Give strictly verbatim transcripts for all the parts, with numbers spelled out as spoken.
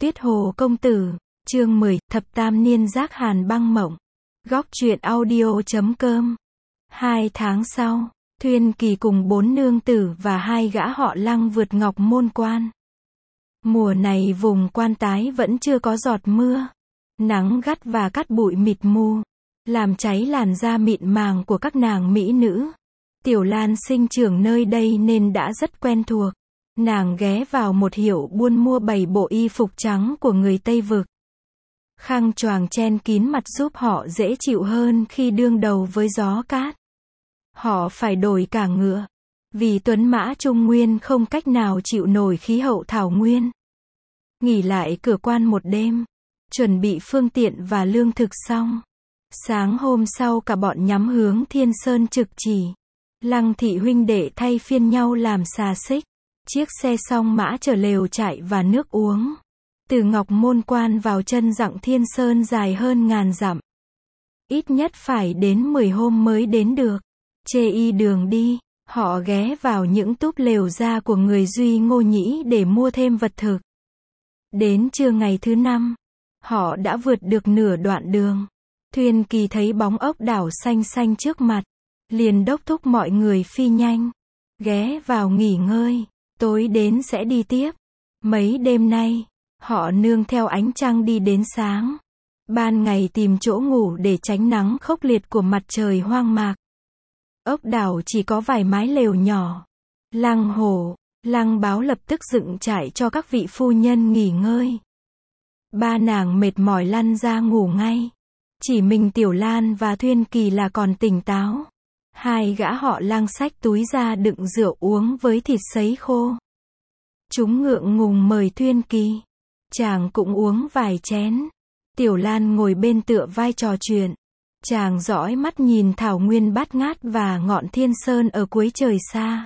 Tuyết Hồ Công Tử, chương mười, Thập Tam Niên Giác Hàn Băng Mộng. Góc truyện audio chấm com. Hai tháng sau, Thuyên Kỳ cùng bốn nương tử và hai gã họ Lăng vượt Ngọc Môn Quan. Mùa này vùng Quan Tái vẫn chưa có giọt mưa. Nắng gắt và cát bụi mịt mù, làm cháy làn da mịn màng của các nàng mỹ nữ. Tiểu Lan sinh trưởng nơi đây nên đã rất quen thuộc. Nàng ghé vào một hiệu buôn mua bảy bộ y phục trắng của người Tây Vực. Khăn choàng chen kín mặt giúp họ dễ chịu hơn khi đương đầu với gió cát. Họ phải đổi cả ngựa, vì tuấn mã Trung Nguyên không cách nào chịu nổi khí hậu thảo nguyên. Nghỉ lại cửa quan một đêm, chuẩn bị phương tiện và lương thực xong. Sáng hôm sau cả bọn nhắm hướng Thiên Sơn trực chỉ. Lăng thị huynh đệ thay phiên nhau làm xà xích. Chiếc xe song mã chở lều trại và nước uống. Từ Ngọc Môn Quan vào chân dặng Thiên Sơn dài hơn ngàn dặm. Ít nhất phải đến mười hôm mới đến được. Chê y đường đi, họ ghé vào những túp lều ra của người Duy Ngô Nhĩ để mua thêm vật thực. Đến trưa ngày thứ năm, họ đã vượt được nửa đoạn đường. Thuyên Kỳ thấy bóng ốc đảo xanh xanh trước mặt, liền đốc thúc mọi người phi nhanh, ghé vào nghỉ ngơi. Tối đến sẽ đi tiếp. Mấy đêm nay, họ nương theo ánh trăng đi đến sáng. Ban ngày tìm chỗ ngủ để tránh nắng khốc liệt của mặt trời hoang mạc. Ốc đảo chỉ có vài mái lều nhỏ. Lăng Hổ, Lăng Báo lập tức dựng trại cho các vị phu nhân nghỉ ngơi. Ba nàng mệt mỏi lăn ra ngủ ngay. Chỉ mình Tiểu Lan và Thuyên Kỳ là còn tỉnh táo. Hai gã họ Lăng xách túi ra đựng rượu uống với thịt sấy khô. Chúng ngượng ngùng mời Thuyên Kỳ. Chàng cũng uống vài chén. Tiểu Lan ngồi bên tựa vai trò chuyện. Chàng dõi mắt nhìn thảo nguyên bát ngát và ngọn Thiên Sơn ở cuối trời xa.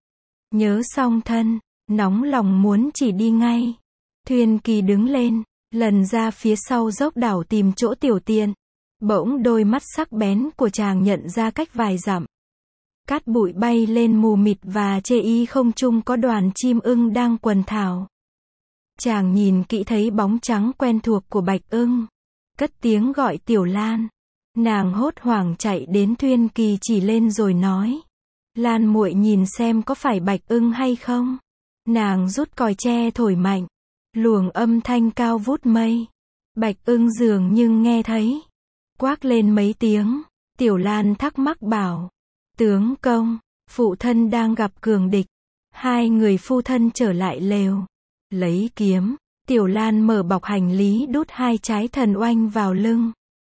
Nhớ song thân, nóng lòng muốn chỉ đi ngay. Thuyên Kỳ đứng lên, lần ra phía sau dốc đảo tìm chỗ tiểu tiện. Bỗng đôi mắt sắc bén của chàng nhận ra cách vài dặm. Cát bụi bay lên mù mịt và chê y không trung có đoàn chim ưng đang quần thảo. Chàng nhìn kỹ thấy bóng trắng quen thuộc của bạch ưng. Cất tiếng gọi Tiểu Lan. Nàng hốt hoảng chạy đến Thuyên Kỳ chỉ lên rồi nói. Lan muội nhìn xem có phải bạch ưng hay không. Nàng rút còi tre thổi mạnh. Luồng âm thanh cao vút mây. Bạch ưng dường nhưng nghe thấy. Quác lên mấy tiếng. Tiểu Lan thắc mắc bảo. Tướng công, phụ thân đang gặp cường địch. Hai người phu thân trở lại lều. Lấy kiếm. Tiểu Lan mở bọc hành lý đút hai trái thần oanh vào lưng.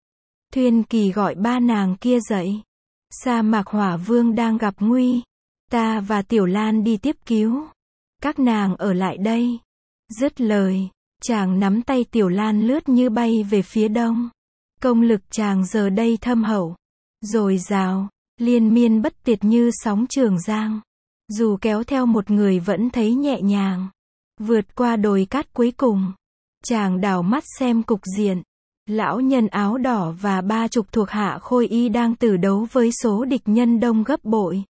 Thuyên Kỳ gọi ba nàng kia dậy. Sa Mạc Hỏa Vương đang gặp nguy. Ta và Tiểu Lan đi tiếp cứu. Các nàng ở lại đây. Dứt lời, chàng nắm tay Tiểu Lan lướt như bay về phía đông. Công lực chàng giờ đây thâm hậu, dồi dào, liên miên bất tuyệt như sóng Trường Giang. Dù kéo theo một người vẫn thấy nhẹ nhàng. Vượt qua đồi cát cuối cùng, chàng đảo mắt xem cục diện. Lão nhân áo đỏ và ba chục thuộc hạ Khôi Y đang tử đấu với số địch nhân đông gấp bội.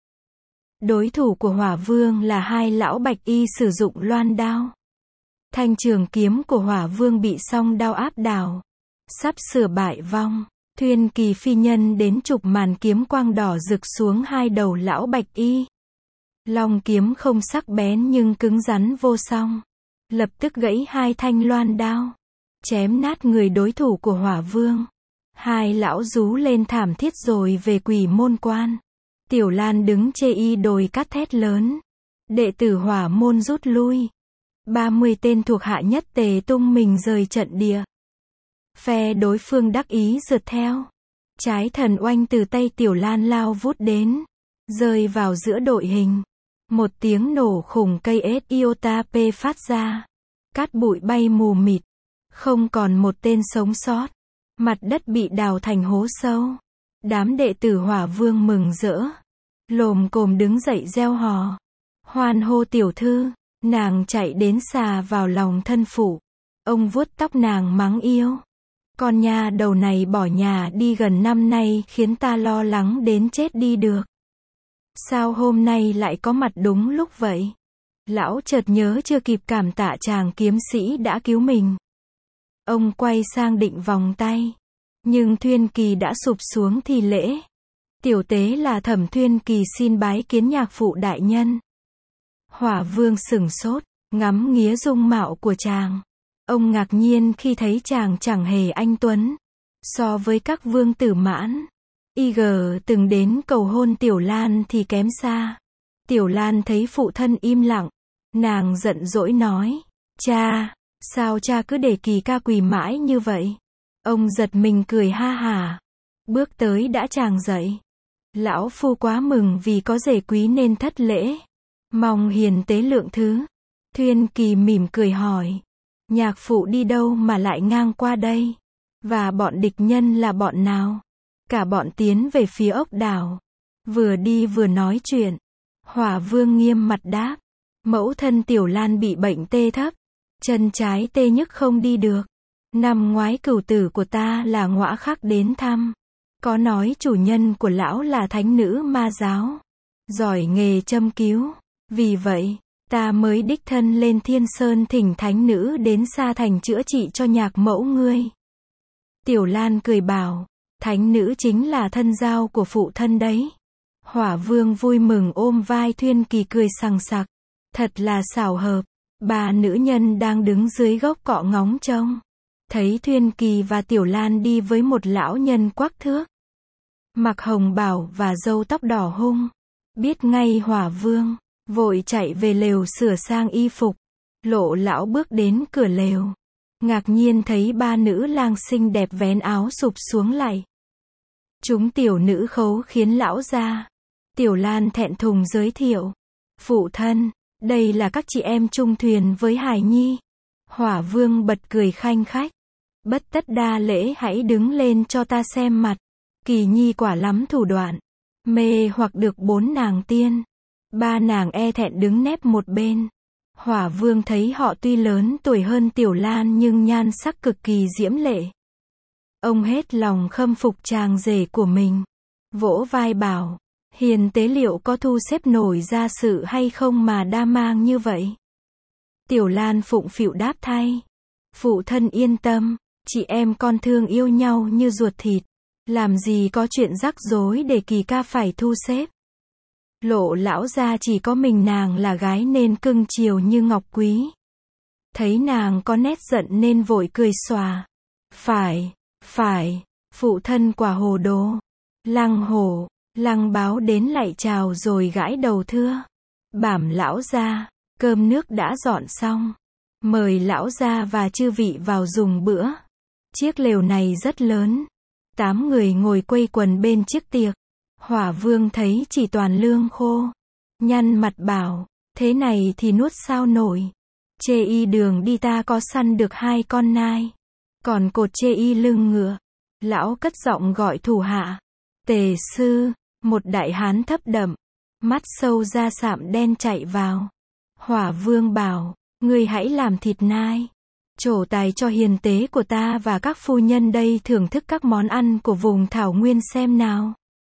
Đối thủ của Hỏa Vương là hai lão bạch y sử dụng loan đao. Thanh trường kiếm của Hỏa Vương bị song đao áp đảo. Sắp sửa bại vong, Thuyên Kỳ phi nhân đến chụp màn kiếm quang đỏ rực xuống hai đầu lão bạch y. Long kiếm không sắc bén nhưng cứng rắn vô song. Lập tức gãy hai thanh loan đao. Chém nát người đối thủ của Hỏa Vương. Hai lão rú lên thảm thiết rồi về Quỷ Môn Quan. Tiểu Lan đứng chê y đồi cát thét lớn. Đệ tử Hỏa Môn rút lui. ba mươi tên thuộc hạ nhất tề tung mình rời trận địa. Phe đối phương đắc ý rượt theo. Trái thần oanh từ tay Tiểu Lan lao vút đến. Rơi vào giữa đội hình. Một tiếng nổ khủng cây ét iota p phát ra. Cát bụi bay mù mịt. Không còn một tên sống sót. Mặt đất bị đào thành hố sâu. Đám đệ tử Hỏa Vương mừng rỡ. Lồm cồm đứng dậy reo hò. Hoan hô tiểu thư. Nàng chạy đến xà vào lòng thân phụ. Ông vuốt tóc nàng mắng yêu. Con nha đầu này bỏ nhà đi gần năm nay khiến ta lo lắng đến chết đi được. Sao hôm nay lại có mặt đúng lúc vậy? Lão chợt nhớ chưa kịp cảm tạ chàng kiếm sĩ đã cứu mình. Ông quay sang định vòng tay. Nhưng Thuyên Kỳ đã sụp xuống thi lễ. Tiểu tế là Thẩm Thuyên Kỳ xin bái kiến nhạc phụ đại nhân. Hỏa Vương sửng sốt, ngắm nghía dung mạo của chàng. Ông ngạc nhiên khi thấy chàng chẳng hề anh tuấn. So với các vương tử mãn, y gờ từng đến cầu hôn Tiểu Lan thì kém xa. Tiểu Lan thấy phụ thân im lặng, nàng giận dỗi nói, cha, sao cha cứ để Kỳ ca quỳ mãi như vậy? Ông giật mình cười ha hả, bước tới đã chàng dậy. Lão phu quá mừng vì có rể quý nên thất lễ, mong hiền tế lượng thứ. Thuyên Kỳ mỉm cười hỏi, nhạc phụ đi đâu mà lại ngang qua đây? Và bọn địch nhân là bọn nào? Cả bọn tiến về phía ốc đảo. Vừa đi vừa nói chuyện. Hỏa Vương nghiêm mặt đáp, mẫu thân Tiểu Lan bị bệnh tê thấp, chân trái tê nhức không đi được. Năm ngoái cửu tử của ta là Ngõa Khắc đến thăm, có nói chủ nhân của lão là thánh nữ ma giáo, giỏi nghề châm cứu. Vì vậy, ta mới đích thân lên Thiên Sơn thỉnh thánh nữ đến Sa Thành chữa trị cho nhạc mẫu ngươi. Tiểu Lan cười bảo, thánh nữ chính là thân giao của phụ thân đấy. Hỏa Vương vui mừng ôm vai Thuyên Kỳ cười sằng sặc. Thật là xảo hợp. Bà nữ nhân đang đứng dưới gốc cọ ngóng trông. Thấy Thuyên Kỳ và Tiểu Lan đi với một lão nhân quắc thước, mặc hồng bào và râu tóc đỏ hung. Biết ngay Hỏa Vương, vội chạy về lều sửa sang y phục. Lộ lão bước đến cửa lều. Ngạc nhiên thấy ba nữ lang xinh đẹp vén áo sụp xuống lại. Chúng tiểu nữ khấu khiến lão ra. Tiểu Lan thẹn thùng giới thiệu, phụ thân, đây là các chị em chung thuyền với Hải Nhi. Hỏa Vương bật cười khanh khách, bất tất đa lễ, hãy đứng lên cho ta xem mặt. Kỳ Nhi quả lắm thủ đoạn, mê hoặc được bốn nàng tiên. Ba nàng e thẹn đứng nép một bên. Hỏa Vương thấy họ tuy lớn tuổi hơn Tiểu Lan nhưng nhan sắc cực kỳ diễm lệ. Ông hết lòng khâm phục chàng rể của mình. Vỗ vai bảo, hiền tế liệu có thu xếp nổi ra sự hay không mà đa mang như vậy? Tiểu Lan phụng phịu đáp thay, phụ thân yên tâm, chị em con thương yêu nhau như ruột thịt, làm gì có chuyện rắc rối để Kỳ ca phải thu xếp. Lộ lão gia chỉ có mình nàng là gái nên cưng chiều như ngọc quý. Thấy nàng có nét giận nên vội cười xòa. Phải, phải, phụ thân quả hồ đồ. Lăng hổ, lăng báo đến lạy chào rồi gãi đầu thưa. Bảm lão gia, cơm nước đã dọn xong. Mời lão gia và chư vị vào dùng bữa. Chiếc lều này rất lớn. Tám người ngồi quây quần bên chiếc tiệc. Hỏa Vương thấy chỉ toàn lương khô. Nhăn mặt bảo, thế này thì nuốt sao nổi. Chê y đường đi ta có săn được hai con nai. Còn cột chê y lưng ngựa. Lão cất giọng gọi thủ hạ. Tề sư, một đại hán thấp đậm, mắt sâu da sạm đen chạy vào. Hỏa Vương bảo, ngươi hãy làm thịt nai. Trổ tài cho hiền tế của ta và các phu nhân đây thưởng thức các món ăn của vùng thảo nguyên xem nào.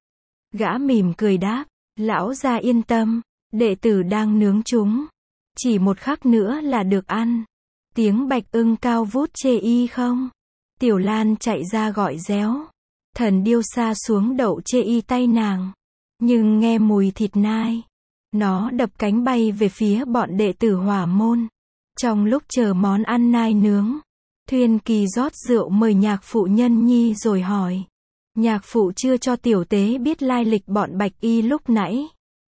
Gã mỉm cười đáp, lão gia yên tâm, đệ tử đang nướng chúng. Chỉ một khắc nữa là được ăn. Tiếng bạch ưng cao vút chê y không. Tiểu Lan chạy ra gọi réo. Thần điêu xa xuống đậu chê y tay nàng. Nhưng nghe mùi thịt nai, nó đập cánh bay về phía bọn đệ tử Hỏa môn. Trong lúc chờ món ăn nai nướng, Thuyên Kỳ rót rượu mời nhạc phụ Nhân Nhi rồi hỏi. Nhạc phụ chưa cho tiểu tế biết lai lịch bọn bạch y lúc nãy.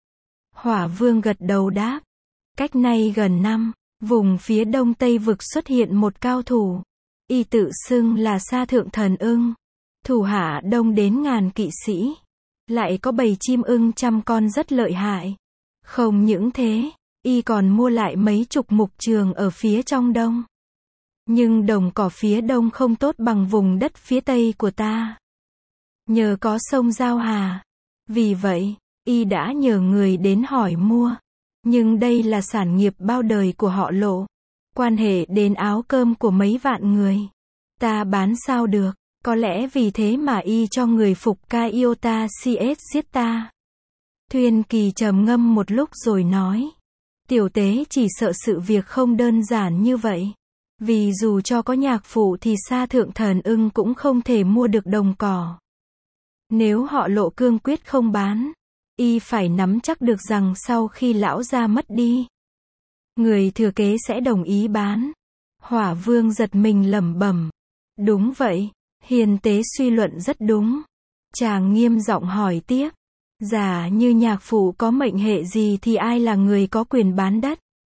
Hỏa Vương gật đầu đáp. Cách nay gần năm, vùng phía đông tây vực xuất hiện một cao thủ. Y tự xưng là Sa Thượng Thần Ưng. Thủ hạ đông đến ngàn kỵ sĩ. Lại có bầy chim ưng trăm con rất lợi hại. Không những thế, y còn mua lại mấy chục mục trường ở phía trong đông. Nhưng đồng cỏ phía đông không tốt bằng vùng đất phía tây của ta. Nhờ có sông Giao Hà. Vì vậy, y đã nhờ người đến hỏi mua. Nhưng đây là sản nghiệp bao đời của họ Lộ. Quan hệ đến áo cơm của mấy vạn người. Ta bán sao được, có lẽ vì thế mà y cho người phục ca Iota cs giết ta. Thuyên Kỳ trầm ngâm một lúc rồi nói. Tiểu tế chỉ sợ sự việc không đơn giản như vậy. Vì dù cho có nhạc phụ thì Sa Thượng Thần Ưng cũng không thể mua được đồng cỏ. Nếu họ Lộ cương quyết không bán, y phải nắm chắc được rằng sau khi lão gia mất đi, người thừa kế sẽ đồng ý bán. Hỏa Vương giật mình lẩm bẩm. Đúng vậy, hiền tế suy luận rất đúng. Chàng nghiêm giọng hỏi tiếp. Giả như nhạc phụ có mệnh hệ gì thì ai là người có quyền bán đất?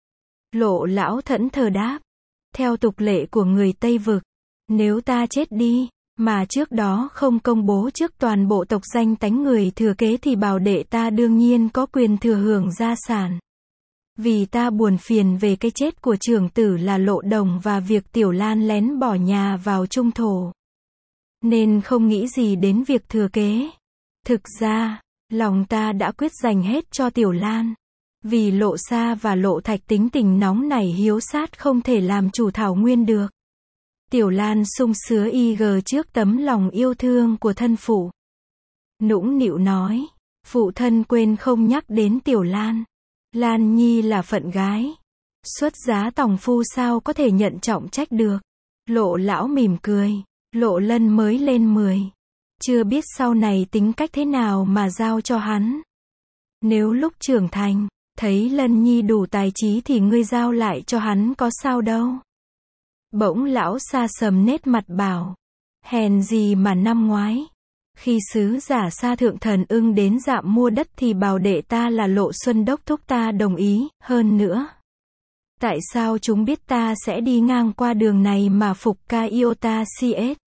Lộ lão thẫn thờ đáp. Theo tục lệ của người Tây Vực, nếu ta chết đi, mà trước đó không công bố trước toàn bộ tộc danh tánh người thừa kế thì bảo đệ ta đương nhiên có quyền thừa hưởng gia sản. Vì ta buồn phiền về cái chết của trưởng tử là Lộ Đồng và việc Tiểu Lan lén bỏ nhà vào trung thổ, nên không nghĩ gì đến việc thừa kế. Thực ra, lòng ta đã quyết dành hết cho Tiểu Lan. Vì Lộ Sa và Lộ Thạch tính tình nóng nảy hiếu sát không thể làm chủ Thảo Nguyên được. Tiểu Lan sung sứa y gờ trước tấm lòng yêu thương của thân phụ. Nũng nịu nói, phụ thân quên không nhắc đến Tiểu Lan. Lan Nhi là phận gái. Xuất giá tòng phu sao có thể nhận trọng trách được. Lộ lão mỉm cười. Lộ Lân mới lên mười. Chưa biết sau này tính cách thế nào mà giao cho hắn. Nếu lúc trưởng thành, thấy Lân Nhi đủ tài trí thì ngươi giao lại cho hắn có sao đâu. Bỗng lão Sa sầm nét mặt bảo. Hèn gì mà năm ngoái, khi sứ giả Sa Thượng Thần Ưng đến dạm mua đất thì bảo đệ ta là Lộ Xuân đốc thúc ta đồng ý, hơn nữa. Tại sao chúng biết ta sẽ đi ngang qua đường này mà phục ca yêu ta si ết?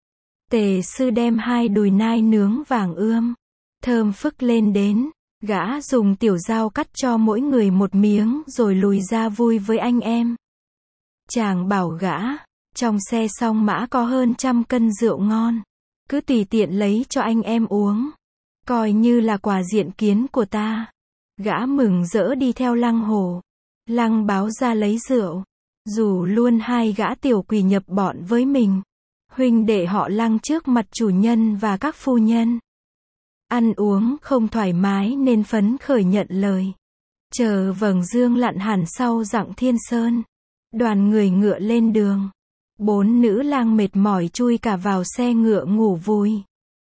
Tề sư đem hai đùi nai nướng vàng ươm, thơm phức lên đến, gã dùng tiểu dao cắt cho mỗi người một miếng rồi lùi ra vui với anh em. Chàng bảo gã, trong xe song mã có hơn trăm cân rượu ngon, cứ tùy tiện lấy cho anh em uống, coi như là quà diện kiến của ta. Gã mừng rỡ đi theo Lăng Hổ. Lăng báo ra lấy rượu, rủ luôn hai gã tiểu quỷ nhập bọn với mình. Huynh đệ họ Lăng trước mặt chủ nhân và các phu nhân. Ăn uống không thoải mái nên phấn khởi nhận lời. Chờ vầng dương lặn hẳn sau dặng Thiên Sơn, đoàn người ngựa lên đường. Bốn nữ lang mệt mỏi chui cả vào xe ngựa ngủ vui.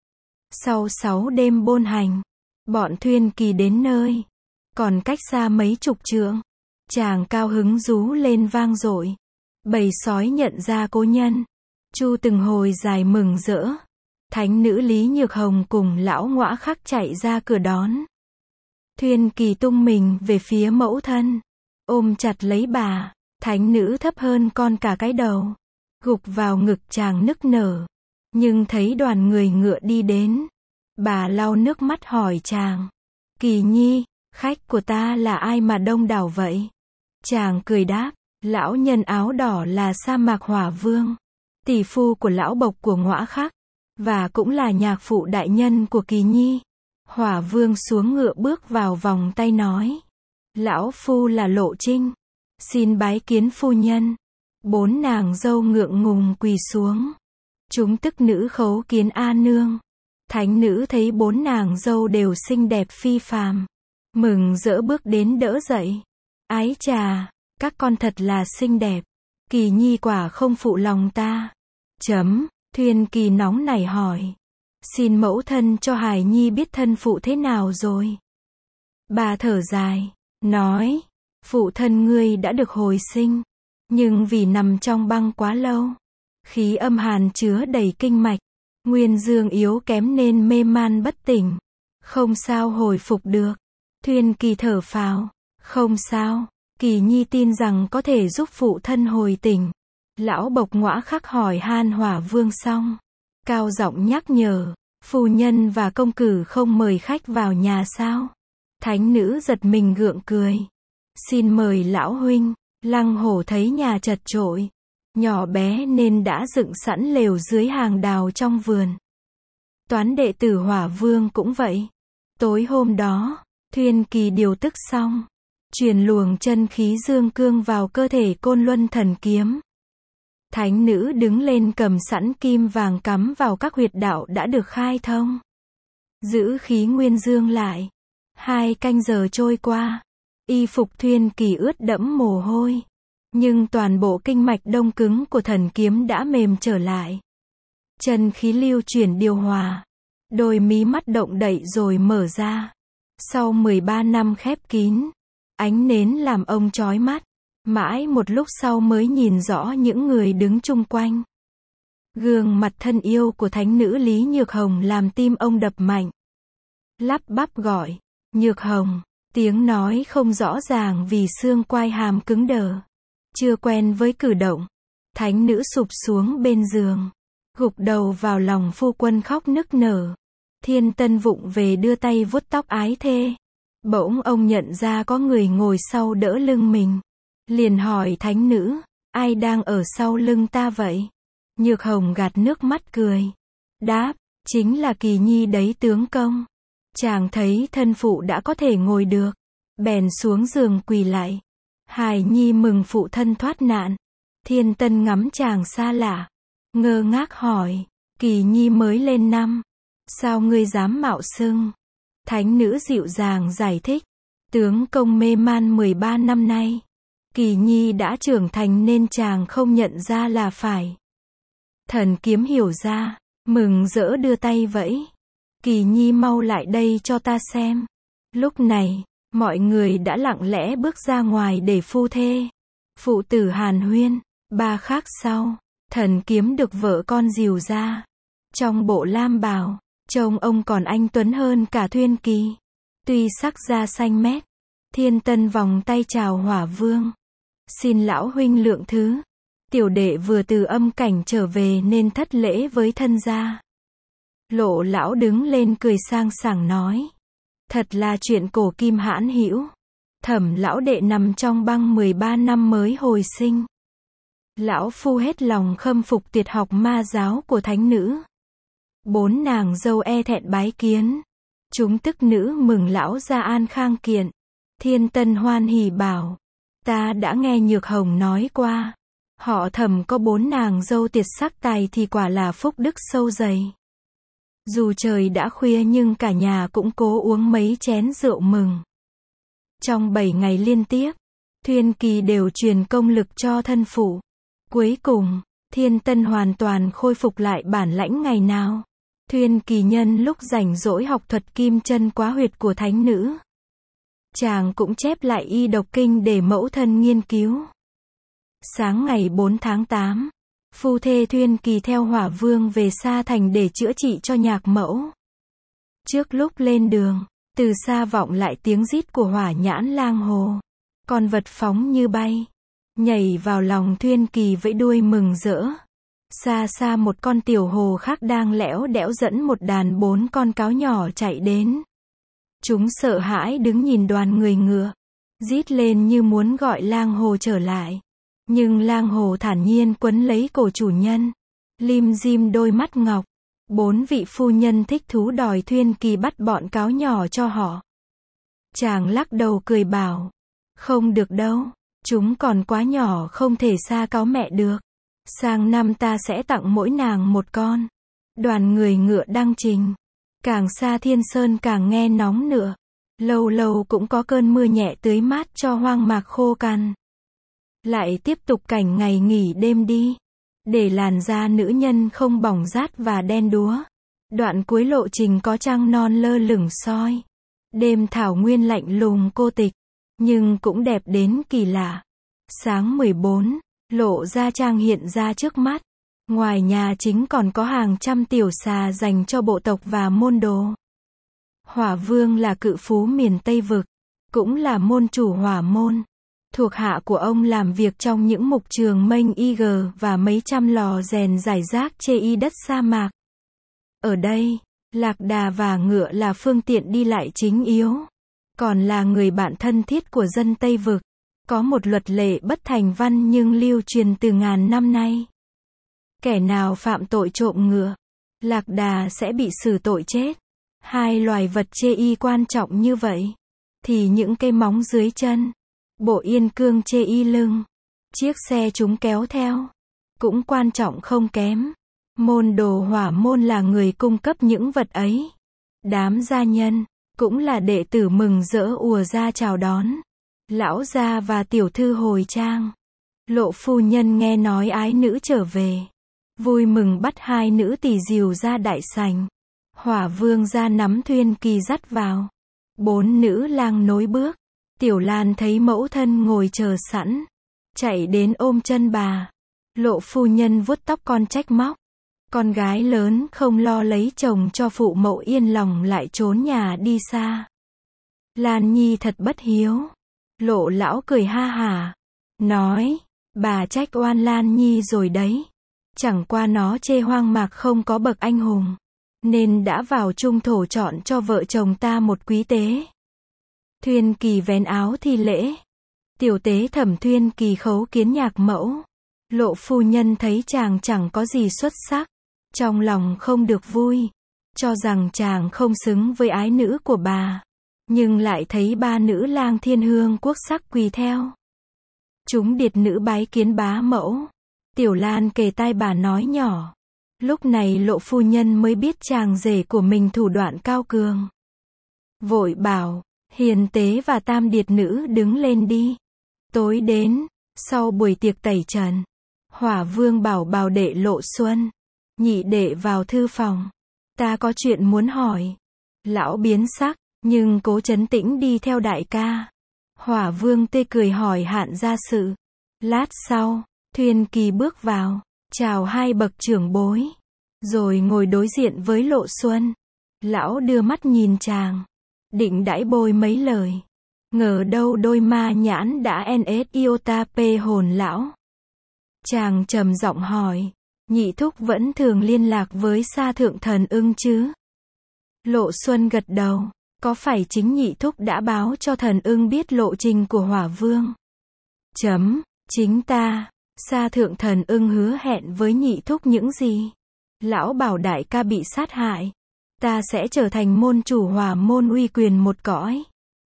Sau sáu đêm bôn hành, bọn Thuyên Kỳ đến nơi, còn cách xa mấy chục trượng. Chàng cao hứng rú lên vang dội. Bầy sói nhận ra cố nhân. Chu từng hồi dài mừng rỡ. Thánh nữ Lý Nhược Hồng cùng lão Ngõa Khắc chạy ra cửa đón. Thuyên Kỳ tung mình về phía mẫu thân, ôm chặt lấy bà. Thánh nữ thấp hơn con cả cái đầu, gục vào ngực chàng nức nở. Nhưng thấy đoàn người ngựa đi đến, bà lau nước mắt hỏi chàng. Kỳ Nhi, khách của ta là ai mà đông đảo vậy? Chàng cười đáp, lão nhân áo đỏ là Sa Mạc Hỏa Vương, tỷ phu của lão bộc của Ngõa Khắc, và cũng là nhạc phụ đại nhân của Kỳ Nhi. Hỏa Vương xuống ngựa bước vào vòng tay nói, lão phu là Lộ Trinh, xin bái kiến phu nhân. Bốn nàng dâu ngượng ngùng quỳ xuống. Chúng tức nữ khấu kiến A nương. Thánh nữ thấy bốn nàng dâu đều xinh đẹp phi phàm, mừng rỡ bước đến đỡ dậy. Ái chà, các con thật là xinh đẹp. Kỳ Nhi quả không phụ lòng ta. Chấm, Thuyên Kỳ nóng nảy hỏi. Xin mẫu thân cho Hải Nhi biết thân phụ thế nào rồi. Bà thở dài, nói, phụ thân ngươi đã được hồi sinh, nhưng vì nằm trong băng quá lâu, khí âm hàn chứa đầy kinh mạch, nguyên dương yếu kém nên mê man bất tỉnh, không sao hồi phục được. Thuyên Kỳ thở phào, không sao, Kỳ Nhi tin rằng có thể giúp phụ thân hồi tỉnh. Lão bộc Ngõa Khắc hỏi han Hỏa Vương xong, cao giọng nhắc nhở, phu nhân và công cử không mời khách vào nhà sao? Thánh nữ giật mình gượng cười, xin mời lão huynh. Lăng Hổ thấy nhà chật chội, nhỏ bé nên đã dựng sẵn lều dưới hàng đào trong vườn. Toán đệ tử Hỏa Vương cũng vậy. Tối hôm đó, Thuyên Kỳ điều tức xong, truyền luồng chân khí dương cương vào cơ thể Côn Luân Thần Kiếm. Thánh nữ đứng lên cầm sẵn kim vàng cắm vào các huyệt đạo đã được khai thông. Giữ khí nguyên dương lại. Hai canh giờ trôi qua, Y phục Thuyên Kỳ ướt đẫm mồ hôi. Nhưng toàn bộ kinh mạch đông cứng của thần kiếm đã mềm trở lại. Chân khí lưu chuyển điều hòa. Đôi mí mắt động đậy rồi mở ra. Sau mười ba năm khép kín, ánh nến làm ông chói mắt. Mãi một lúc sau mới nhìn rõ những người đứng chung quanh. Gương mặt thân yêu của thánh nữ Lý Nhược Hồng làm tim ông đập mạnh. Lắp bắp gọi, Nhược Hồng, tiếng nói không rõ ràng vì xương quai hàm cứng đờ. Chưa quen với cử động, thánh nữ sụp xuống bên giường, gục đầu vào lòng phu quân khóc nức nở. Thiên Tân vụng về đưa tay vuốt tóc ái thê. Bỗng ông nhận ra có người ngồi sau đỡ lưng mình. Liền hỏi thánh nữ, ai đang ở sau lưng ta vậy? Nhược Hồng gạt nước mắt cười. Đáp, chính là Kỳ Nhi đấy tướng công. Chàng thấy thân phụ đã có thể ngồi được, bèn xuống giường quỳ lại. Hài Nhi mừng phụ thân thoát nạn. Thiên Tân ngắm chàng xa lạ, ngơ ngác hỏi, Kỳ Nhi mới lên năm, sao ngươi dám mạo xưng? Thánh nữ dịu dàng giải thích, tướng công mê man mười ba năm nay. Kỳ Nhi đã trưởng thành nên chàng không nhận ra là phải. Thần kiếm hiểu ra, mừng rỡ đưa tay vẫy. Kỳ Nhi mau lại đây cho ta xem. Lúc này, mọi người đã lặng lẽ bước ra ngoài để phu thê. Phụ tử hàn huyên. Ba khắc sau, thần kiếm được vợ con dìu ra. Trong bộ lam bào, trông ông còn anh tuấn hơn cả Thuyên Kỳ. Tuy sắc da xanh mét, Thiên Tân vòng tay chào Hỏa Vương. Xin lão huynh lượng thứ. Tiểu đệ vừa từ âm cảnh trở về nên thất lễ với thân gia. Lộ lão đứng lên cười sang sảng nói. Thật là chuyện cổ kim hãn hữu. Thẩm lão đệ nằm trong băng mười ba năm mới hồi sinh. Lão phu hết lòng khâm phục tuyệt học ma giáo của thánh nữ. Bốn nàng dâu e thẹn bái kiến. Chúng tức nữ mừng lão gia an khang kiện. Thiên Tân hoan hỉ bảo. Ta đã nghe Nhược Hồng nói qua. Họ Thẩm có bốn nàng dâu tuyệt sắc tài thì quả là phúc đức sâu dày. Dù trời đã khuya nhưng cả nhà cũng cố uống mấy chén rượu mừng. Trong bảy ngày liên tiếp, Thuyên Kỳ đều truyền công lực cho thân phụ. Cuối cùng, Thiên Tân hoàn toàn khôi phục lại bản lãnh ngày nào. Thuyên Kỳ nhân lúc rảnh rỗi học thuật kim chân quá huyệt của thánh nữ. Chàng cũng chép lại y độc kinh để mẫu thân nghiên cứu. Sáng ngày bốn tháng tám, phu thê Thuyên Kỳ theo Hỏa Vương về Sa Thành để chữa trị cho nhạc mẫu. Trước lúc lên đường, từ xa vọng lại tiếng rít của Hỏa Nhãn Lang Hồ. Con vật phóng như bay, nhảy vào lòng Thuyên Kỳ vẫy đuôi mừng rỡ. Xa xa một con tiểu hồ khác đang lẽo đẽo dẫn một đàn bốn con cáo nhỏ chạy đến. Chúng sợ hãi đứng nhìn đoàn người ngựa, rít lên như muốn gọi Lang Hồ trở lại. Nhưng Lang Hồ thản nhiên quấn lấy cổ chủ nhân, lim dim đôi mắt ngọc. Bốn vị phu nhân thích thú đòi Thuyên Kỳ bắt bọn cáo nhỏ cho họ. Chàng lắc đầu cười bảo, không được đâu, chúng còn quá nhỏ không thể xa cáo mẹ được. Sang năm ta sẽ tặng mỗi nàng một con. Đoàn người ngựa đăng trình. Càng xa Thiên Sơn càng nghe nóng nữa. Lâu lâu cũng có cơn mưa nhẹ tưới mát cho hoang mạc khô cằn. Lại tiếp tục cảnh ngày nghỉ đêm đi. Để làn da nữ nhân không bỏng rát và đen đúa. Đoạn cuối lộ trình có trăng non lơ lửng soi. Đêm thảo nguyên lạnh lùng cô tịch. Nhưng cũng đẹp đến kỳ lạ. Sáng mười bốn, Lộ Gia Trang hiện ra trước mắt. Ngoài nhà chính còn có hàng trăm tiểu xà dành cho bộ tộc và môn đồ. Hỏa Vương là cự phú miền Tây Vực. Cũng là môn chủ hỏa môn. Thuộc hạ của ông làm việc trong những mục trường mênh y gờ và mấy trăm lò rèn rải rác chê y đất sa mạc. Ở đây, lạc đà và ngựa là phương tiện đi lại chính yếu. Còn là người bạn thân thiết của dân Tây Vực. Có một luật lệ bất thành văn nhưng lưu truyền từ ngàn năm nay. Kẻ nào phạm tội trộm ngựa, lạc đà sẽ bị xử tội chết. Hai loài vật chê y quan trọng như vậy. Thì những cây móng dưới chân, bộ yên cương chê y lưng, chiếc xe chúng kéo theo, cũng quan trọng không kém. Môn đồ hỏa môn là người cung cấp những vật ấy. Đám gia nhân, cũng là đệ tử mừng rỡ ùa ra chào đón. Lão gia và tiểu thư hồi trang. Lộ phu nhân nghe nói ái nữ trở về. Vui mừng bắt hai nữ tỳ dìu ra đại sảnh. Hỏa vương ra nắm Thuyên Kỳ dắt vào. Bốn nữ lang nối bước. Tiểu Lan thấy mẫu thân ngồi chờ sẵn. Chạy đến ôm chân bà. Lộ phu nhân vuốt tóc con trách móc. Con gái lớn không lo lấy chồng cho phụ mẫu yên lòng lại trốn nhà đi xa. Lan Nhi thật bất hiếu. Lộ lão cười ha hả. Nói, bà trách oan Lan Nhi rồi đấy. Chẳng qua nó chê hoang mạc không có bậc anh hùng. Nên đã vào trung thổ chọn cho vợ chồng ta một quý tế. Thuyên Kỳ vén áo thi lễ. Tiểu tế thẩm Thuyên Kỳ khấu kiến nhạc mẫu. Lộ phu nhân thấy chàng chẳng có gì xuất sắc. Trong lòng không được vui. Cho rằng chàng không xứng với ái nữ của bà. Nhưng lại thấy ba nữ lang thiên hương quốc sắc quỳ theo. Chúng điệt nữ bái kiến bá mẫu. Tiểu Lan kề tai bà nói nhỏ. Lúc này lộ phu nhân mới biết chàng rể của mình thủ đoạn cao cường. Vội bảo, hiền tế và tam điệt nữ đứng lên đi. Tối đến, sau buổi tiệc tẩy trần, Hỏa vương bảo bảo đệ Lộ Xuân, nhị đệ vào thư phòng. Ta có chuyện muốn hỏi. Lão biến sắc, nhưng cố trấn tĩnh đi theo đại ca. Hỏa vương tê cười hỏi hạn gia sự. Lát sau, Thuyên Kỳ bước vào, chào hai bậc trưởng bối, rồi ngồi đối diện với Lộ Xuân. Lão đưa mắt nhìn chàng, định đãi bôi mấy lời. Ngờ đâu đôi ma nhãn đã en ét iota p hồn lão. Chàng trầm giọng hỏi, nhị thúc vẫn thường liên lạc với Sa Thượng Thần Ưng chứ? Lộ Xuân gật đầu, có phải chính nhị thúc đã báo cho Thần Ưng biết lộ trình của Hỏa vương? Chấm, chính ta. Sa Thượng Thần Ưng hứa hẹn với nhị thúc những gì? Lão bảo đại ca bị sát hại, ta sẽ trở thành môn chủ Hỏa môn uy quyền một cõi.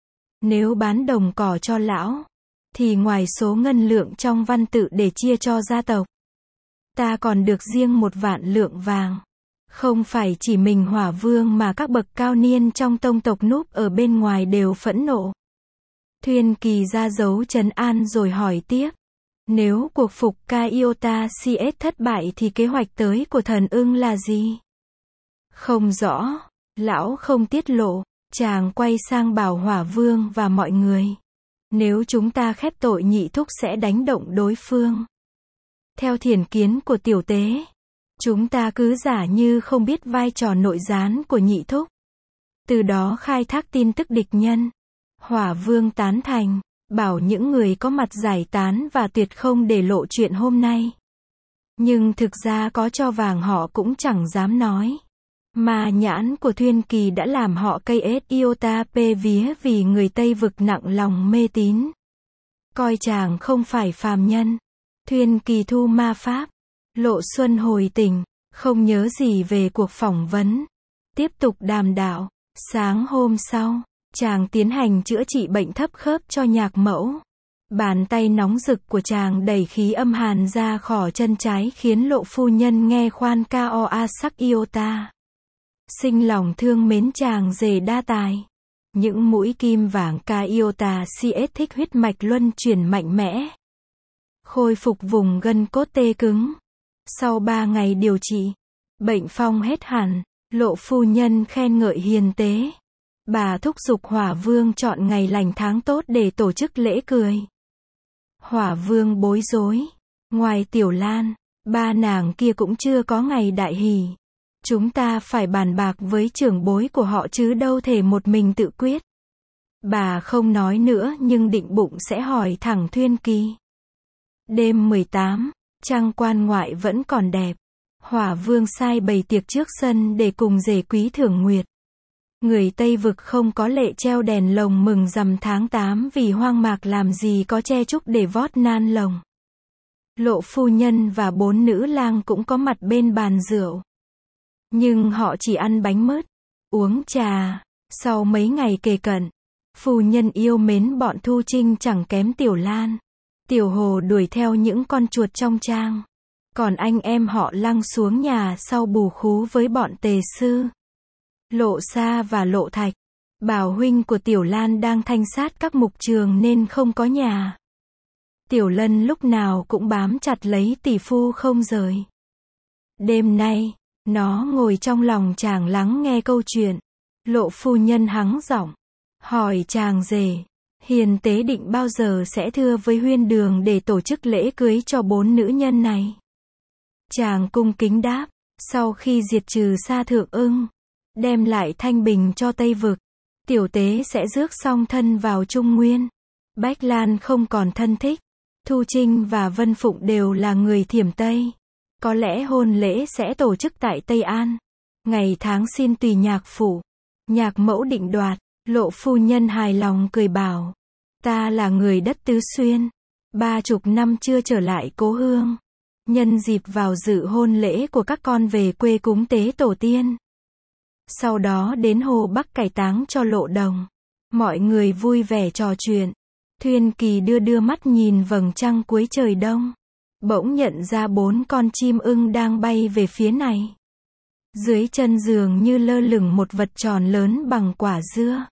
Nếu bán đồng cỏ cho lão, thì ngoài số ngân lượng trong văn tự để chia cho gia tộc, ta còn được riêng một vạn lượng vàng. Không phải chỉ mình Hỏa vương mà các bậc cao niên trong tông tộc núp ở bên ngoài đều phẫn nộ. Thuyên Kỳ ra dấu trấn an rồi hỏi tiếp. Nếu cuộc phục ca iota cs thất bại thì kế hoạch tới của Thần Ưng là gì? Không rõ. Lão không tiết lộ. Chàng quay sang bảo Hỏa vương và mọi người. Nếu chúng ta khép tội nhị thúc sẽ đánh động đối phương. Theo thiền kiến của tiểu tế, chúng ta cứ giả như không biết vai trò nội gián của nhị thúc. Từ đó khai thác tin tức địch nhân. Hỏa vương tán thành, bảo những người có mặt giải tán và tuyệt không để lộ chuyện hôm nay. Nhưng thực ra có cho vàng họ cũng chẳng dám nói. Mà nhãn của Thuyên Kỳ đã làm họ cây ết iota p vía vì người Tây vực nặng lòng mê tín. Coi chàng không phải phàm nhân. Thuyên Kỳ thu ma pháp. Lộ Xuân hồi tỉnh, không nhớ gì về cuộc phỏng vấn. Tiếp tục đàm đạo. Sáng hôm sau, chàng tiến hành chữa trị bệnh thấp khớp cho nhạc mẫu. Bàn tay nóng rực của chàng đẩy khí âm hàn ra khỏi chân trái khiến Lộ phu nhân nghe khoan ca o a sắc iota. Sinh lòng thương mến chàng rể đa tài. Những mũi kim vàng ca iota cs thích huyết mạch luân chuyển mạnh mẽ. Khôi phục vùng gân cốt tê cứng. Sau ba ngày điều trị, bệnh phong hết hẳn. Lộ phu nhân khen ngợi hiền tế. Bà thúc giục Hỏa vương chọn ngày lành tháng tốt để tổ chức lễ cười. Hỏa vương bối rối. Ngoài Tiểu Lan, ba nàng kia cũng chưa có ngày đại hỷ. Chúng ta phải bàn bạc với trưởng bối của họ chứ đâu thể một mình tự quyết. Bà không nói nữa nhưng định bụng sẽ hỏi thẳng Thuyên Kỳ. Đêm mười tám, trăng quan ngoại vẫn còn đẹp. Hỏa vương sai bày tiệc trước sân để cùng rể quý thưởng nguyệt. Người Tây vực không có lệ treo đèn lồng mừng rằm tháng tám vì hoang mạc làm gì có che trúc để vót nan lồng. Lộ phu nhân và bốn nữ lang cũng có mặt bên bàn rượu. Nhưng họ chỉ ăn bánh mứt, uống trà. Sau mấy ngày kề cận, phu nhân yêu mến bọn Thu Trinh chẳng kém Tiểu Lan. Tiểu Hồ đuổi theo những con chuột trong trang. Còn anh em họ lăng xuống nhà sau bù khú với bọn Tề Sư, Lộ Sa và Lộ Thạch. Bảo huynh của Tiểu Lan đang thanh sát các mục trường nên không có nhà. Tiểu Lân lúc nào cũng bám chặt lấy tỷ phu không rời. Đêm nay, nó ngồi trong lòng chàng lắng nghe câu chuyện. Lộ phu nhân hắng giọng, hỏi chàng rể, hiền tế định bao giờ sẽ thưa với Huyên Đường để tổ chức lễ cưới cho bốn nữ nhân này. Chàng cung kính đáp, sau khi diệt trừ Sa Thượng Ưng, đem lại thanh bình cho Tây Vực, tiểu tế sẽ rước song thân vào Trung Nguyên. Bách Lan không còn thân thích, Thu Trinh và Vân Phụng đều là người Thiểm Tây. Có lẽ hôn lễ sẽ tổ chức tại Tây An. Ngày tháng xin tùy nhạc phủ. Nhạc mẫu định đoạt. Lộ phu nhân hài lòng cười bảo, ta là người đất Tứ Xuyên, ba chục năm chưa trở lại cố hương. Nhân dịp vào dự hôn lễ của các con về quê cúng tế tổ tiên. Sau đó đến Hồ Bắc cải táng cho Lộ Đồng. Mọi người vui vẻ trò chuyện. Thuyên Kỳ đưa đưa mắt nhìn vầng trăng cuối trời đông. Bỗng nhận ra bốn con chim ưng đang bay về phía này. Dưới chân giường như lơ lửng một vật tròn lớn bằng quả dưa.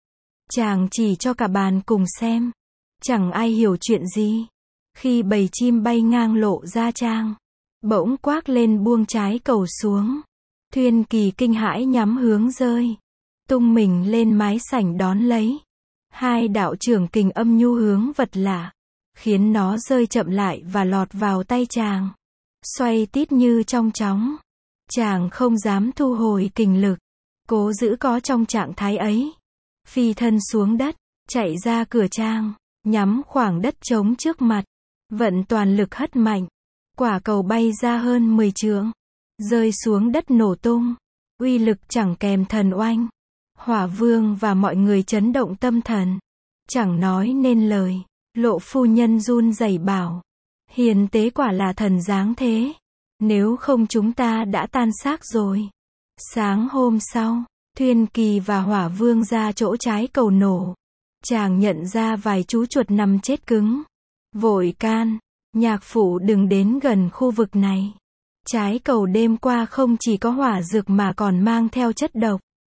Chàng chỉ cho cả bàn cùng xem. Chẳng ai hiểu chuyện gì. Khi bầy chim bay ngang Lộ Gia Trang, bỗng quác lên buông trái cầu xuống. Thuyên Kỳ kinh hãi nhắm hướng rơi. Tung mình lên mái sảnh đón lấy. Hai đạo trưởng kình âm nhu hướng vật lạ, khiến nó rơi chậm lại và lọt vào tay chàng. Xoay tít như trong chóng. Chàng không dám thu hồi kình lực. Cố giữ có trong trạng thái ấy. Phi thân xuống đất, chạy ra cửa trang, nhắm khoảng đất trống trước mặt. Vận toàn lực hất mạnh. Quả cầu bay ra hơn mười trượng. Rơi xuống đất nổ tung. Uy lực chẳng kèm thần oanh. Hỏa Vương và mọi người chấn động tâm thần. Chẳng nói nên lời. Lộ phu nhân run rẩy bảo, hiền tế quả là thần dáng thế. Nếu không chúng ta đã tan xác rồi. Sáng hôm sau, Thuyên Kỳ và Hỏa Vương ra chỗ trái cầu nổ. Chàng nhận ra vài chú chuột nằm chết cứng. Vội can, nhạc phụ đừng đến gần khu vực này. Trái cầu đêm qua không chỉ có hỏa dược mà còn mang theo chất độc.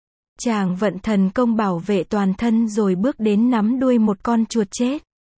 Chàng vận thần công bảo vệ toàn thân rồi bước đến nắm đuôi một con chuột chết.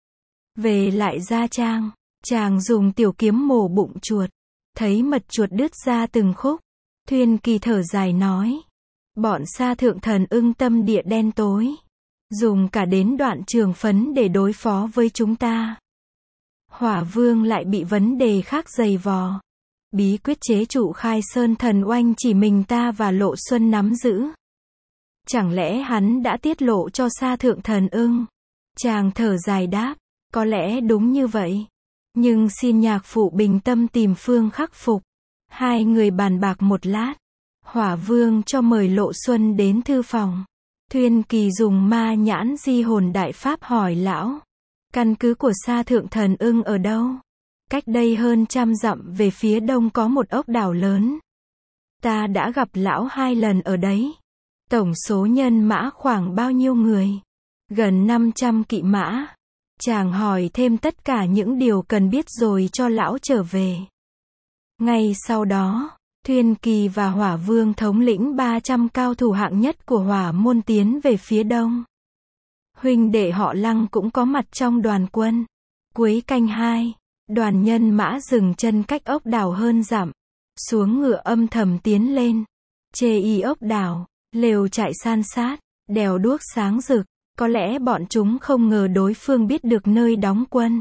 Về lại Gia Trang, chàng dùng tiểu kiếm mổ bụng chuột. Thấy mật chuột đứt ra từng khúc. Thuyên Kỳ thở dài nói, bọn Sa Thượng Thần Ưng tâm địa đen tối. Dùng cả đến đoạn trường phấn để đối phó với chúng ta. Hỏa Vương lại bị vấn đề khác dày vò. Bí quyết chế trụ Khai Sơn thần oanh chỉ mình ta và Lộ Xuân nắm giữ. Chẳng lẽ hắn đã tiết lộ cho Sa Thượng Thần Ưng? Chàng thở dài đáp, có lẽ đúng như vậy. Nhưng xin nhạc phụ bình tâm tìm phương khắc phục. Hai người bàn bạc một lát. Hỏa Vương cho mời Lộ Xuân đến thư phòng. Thuyên Kỳ dùng ma nhãn di hồn đại pháp hỏi lão. Căn cứ của Sa Thượng Thần Ưng ở đâu? Cách đây hơn trăm dặm về phía đông có một ốc đảo lớn. Ta đã gặp lão hai lần ở đấy. Tổng số nhân mã khoảng bao nhiêu người? Gần năm trăm kỵ mã. Chàng hỏi thêm tất cả những điều cần biết rồi cho lão trở về. Ngay sau đó, Thuyên Kỳ và Hỏa Vương thống lĩnh ba trăm cao thủ hạng nhất của Hỏa môn tiến về phía đông. Huynh đệ họ Lăng cũng có mặt trong đoàn quân. Cuối canh hai, đoàn nhân mã dừng chân cách ốc đảo hơn dặm. Xuống ngựa âm thầm tiến lên. Chê y ốc đảo, lều trại san sát, đèo đuốc sáng rực. Có lẽ bọn chúng không ngờ đối phương biết được nơi đóng quân.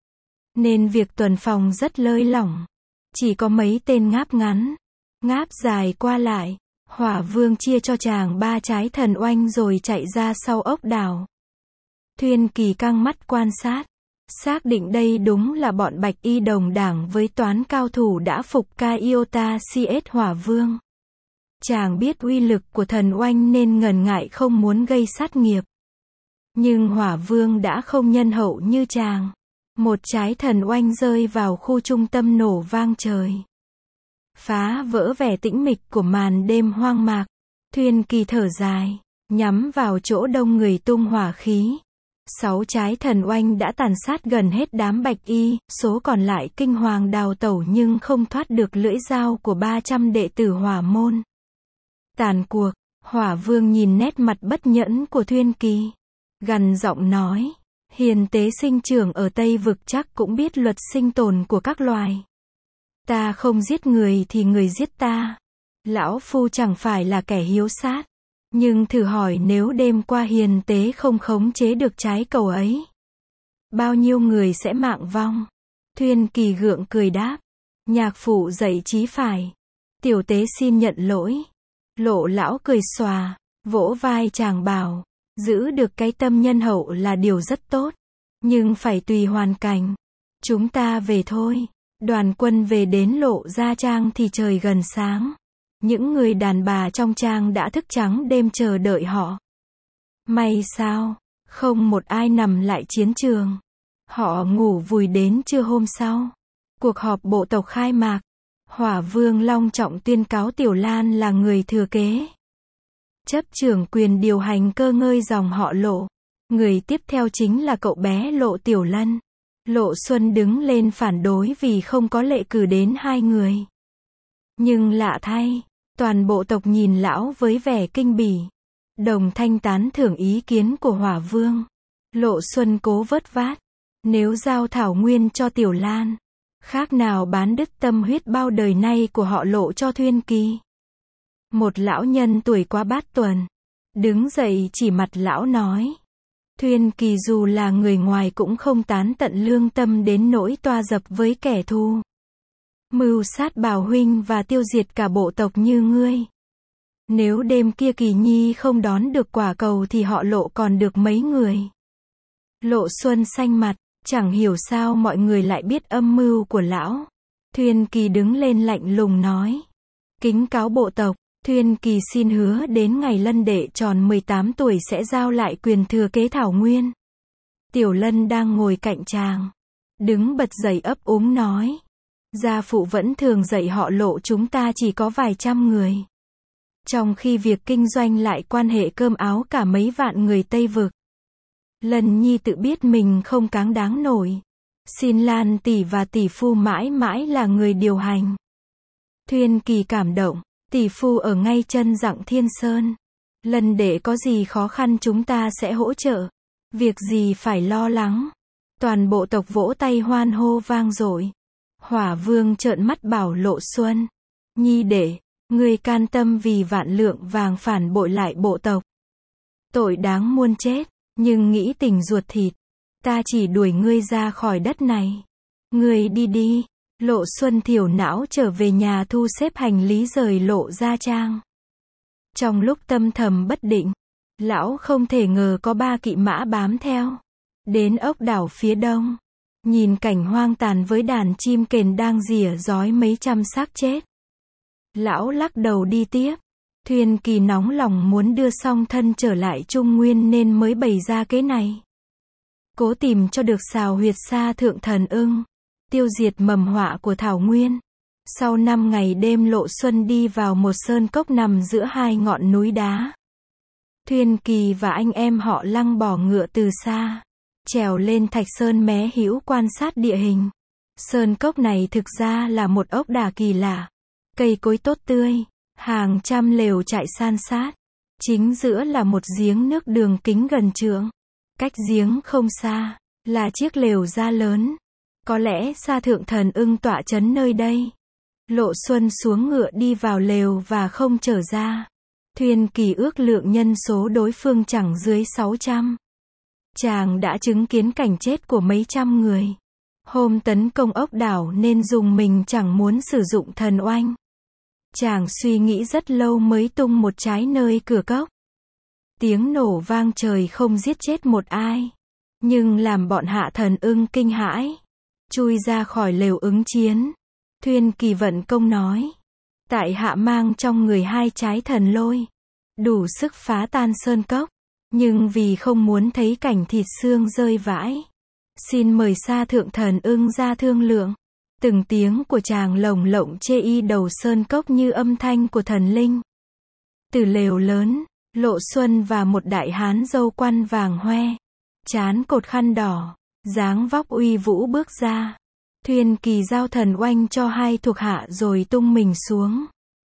Nên việc tuần phòng rất lơi lỏng. Chỉ có mấy tên ngáp ngắn, ngáp dài qua lại. Hỏa Vương chia cho chàng ba trái thần oanh rồi chạy ra sau ốc đảo. Thuyên Kỳ căng mắt quan sát. Xác định đây đúng là bọn Bạch Y đồng đảng với toán cao thủ đã phục ca Iota cs Hỏa Vương. Chàng biết uy lực của thần oanh nên ngần ngại không muốn gây sát nghiệp. Nhưng Hỏa Vương đã không nhân hậu như chàng. Một trái thần oanh rơi vào khu trung tâm nổ vang trời. Phá vỡ vẻ tĩnh mịch của màn đêm hoang mạc. Thuyên Kỳ thở dài, nhắm vào chỗ đông người tung hỏa khí. Sáu trái thần oanh đã tàn sát gần hết đám Bạch Y, số còn lại kinh hoàng đào tẩu nhưng không thoát được lưỡi dao của ba trăm đệ tử Hỏa môn. Tàn cuộc, Hỏa Vương nhìn nét mặt bất nhẫn của Thuyên Kỳ, gằn giọng nói, hiền tế sinh trưởng ở Tây Vực chắc cũng biết luật sinh tồn của các loài. Ta không giết người thì người giết ta. Lão phu chẳng phải là kẻ hiếu sát. Nhưng thử hỏi nếu đêm qua hiền tế không khống chế được trái cầu ấy, bao nhiêu người sẽ mạng vong? Thuyên Kỳ gượng cười đáp, nhạc phụ dạy chí phải. Tiểu tế xin nhận lỗi. Lộ lão cười xòa, vỗ vai chàng bảo, giữ được cái tâm nhân hậu là điều rất tốt. Nhưng phải tùy hoàn cảnh. Chúng ta về thôi. Đoàn quân về đến Lộ Gia Trang thì trời gần sáng. Những người đàn bà trong trang đã thức trắng đêm chờ đợi họ. May sao, không một ai nằm lại chiến trường. Họ ngủ vùi đến trưa hôm sau. Cuộc họp bộ tộc khai mạc. Hỏa Vương long trọng tuyên cáo Tiểu Lan là người thừa kế. Chấp trưởng quyền điều hành cơ ngơi dòng họ Lộ. Người tiếp theo chính là cậu bé Lộ Tiểu Lân. Lộ Xuân đứng lên phản đối vì không có lệ cử đến hai người. Nhưng lạ thay, toàn bộ tộc nhìn lão với vẻ kinh bỉ. Đồng thanh tán thưởng ý kiến của Hỏa Vương. Lộ Xuân cố vớt vát. Nếu giao Thảo Nguyên cho Tiểu Lan, khác nào bán đứt tâm huyết bao đời nay của họ Lộ cho Thuyên Kỳ. Một lão nhân tuổi quá bát tuần, đứng dậy chỉ mặt lão nói. Thuyên Kỳ dù là người ngoài cũng không tán tận lương tâm đến nỗi toa dập với kẻ thù. Mưu sát Bảo huynh và tiêu diệt cả bộ tộc như ngươi. Nếu đêm kia Kỳ Nhi không đón được quả cầu thì họ Lộ còn được mấy người. Lộ Xuân xanh mặt, chẳng hiểu sao mọi người lại biết âm mưu của lão. Thuyên Kỳ đứng lên lạnh lùng nói. Kính cáo bộ tộc, Thuyên Kỳ xin hứa đến ngày Lân đệ tròn mười tám tuổi sẽ giao lại quyền thừa kế Thảo Nguyên. Tiểu Lân đang ngồi cạnh chàng, đứng bật dậy ấp úng nói. Gia phụ vẫn thường dạy họ Lộ chúng ta chỉ có vài trăm người. Trong khi việc kinh doanh lại quan hệ cơm áo cả mấy vạn người Tây Vực. Lân nhi tự biết mình không cáng đáng nổi. Xin Lan tỷ và tỷ phu mãi mãi là người điều hành. Thuyên Kỳ cảm động. Tỷ phu ở ngay chân Dặng Thiên Sơn. Lân đệ có gì khó khăn chúng ta sẽ hỗ trợ. Việc gì phải lo lắng. Toàn bộ tộc vỗ tay hoan hô vang dội. Hỏa Vương trợn mắt bảo Lộ Xuân. Nhi đệ, ngươi can tâm vì vạn lượng vàng phản bội lại bộ tộc. Tội đáng muôn chết, nhưng nghĩ tình ruột thịt. Ta chỉ đuổi ngươi ra khỏi đất này. Ngươi đi đi. Lộ Xuân thiểu não trở về nhà thu xếp hành lý rời Lộ Gia Trang. Trong lúc tâm thầm bất định, lão không thể ngờ có ba kỵ mã bám theo. Đến ốc đảo phía đông, nhìn cảnh hoang tàn với đàn chim kền đang rỉa rói mấy trăm xác chết. Lão lắc đầu đi tiếp. Thuyên Kỳ nóng lòng muốn đưa song thân trở lại Trung Nguyên nên mới bày ra kế này. Cố tìm cho được xào huyệt sa thượng thần ưng. Tiêu diệt mầm họa của Thảo Nguyên. Sau năm ngày đêm Lộ Xuân đi vào một sơn cốc nằm giữa hai ngọn núi đá. Thuyên Kỳ và anh em họ Lăng bỏ ngựa từ xa. Trèo lên thạch sơn mé hữu quan sát địa hình. Sơn cốc này thực ra là một ốc đảo kỳ lạ. Cây cối tốt tươi. Hàng trăm lều trại san sát. Chính giữa là một giếng nước đường kính gần trượng. Cách giếng không xa, là chiếc lều da lớn. Có lẽ Sa Thượng Thần Ưng tọa trấn nơi đây. Lộ Xuân xuống ngựa đi vào lều và không trở ra. Thuyên Kỳ ước lượng nhân số đối phương chẳng dưới sáu trăm. Chàng đã chứng kiến cảnh chết của mấy trăm người. Hôm tấn công ốc đảo nên dùng mình chẳng muốn sử dụng thần oanh. Chàng suy nghĩ rất lâu mới tung một trái nơi cửa cốc. Tiếng nổ vang trời không giết chết một ai, nhưng làm bọn Hạ Thần Ưng kinh hãi. Chui ra khỏi lều ứng chiến. Thuyên Kỳ vận công nói. Tại hạ mang trong người hai trái thần lôi. Đủ sức phá tan sơn cốc. Nhưng vì không muốn thấy cảnh thịt xương rơi vãi. Xin mời Sa Thượng Thần Ưng ra thương lượng. Từng tiếng của chàng lồng lộng chê y đầu sơn cốc như âm thanh của thần linh. Từ lều lớn, Lộ Xuân và một đại hán râu quăn vàng hoe. Trán cột khăn đỏ. Dáng vóc uy vũ bước ra. Thuyên Kỳ giao thần oanh cho hai thuộc hạ rồi tung mình xuống.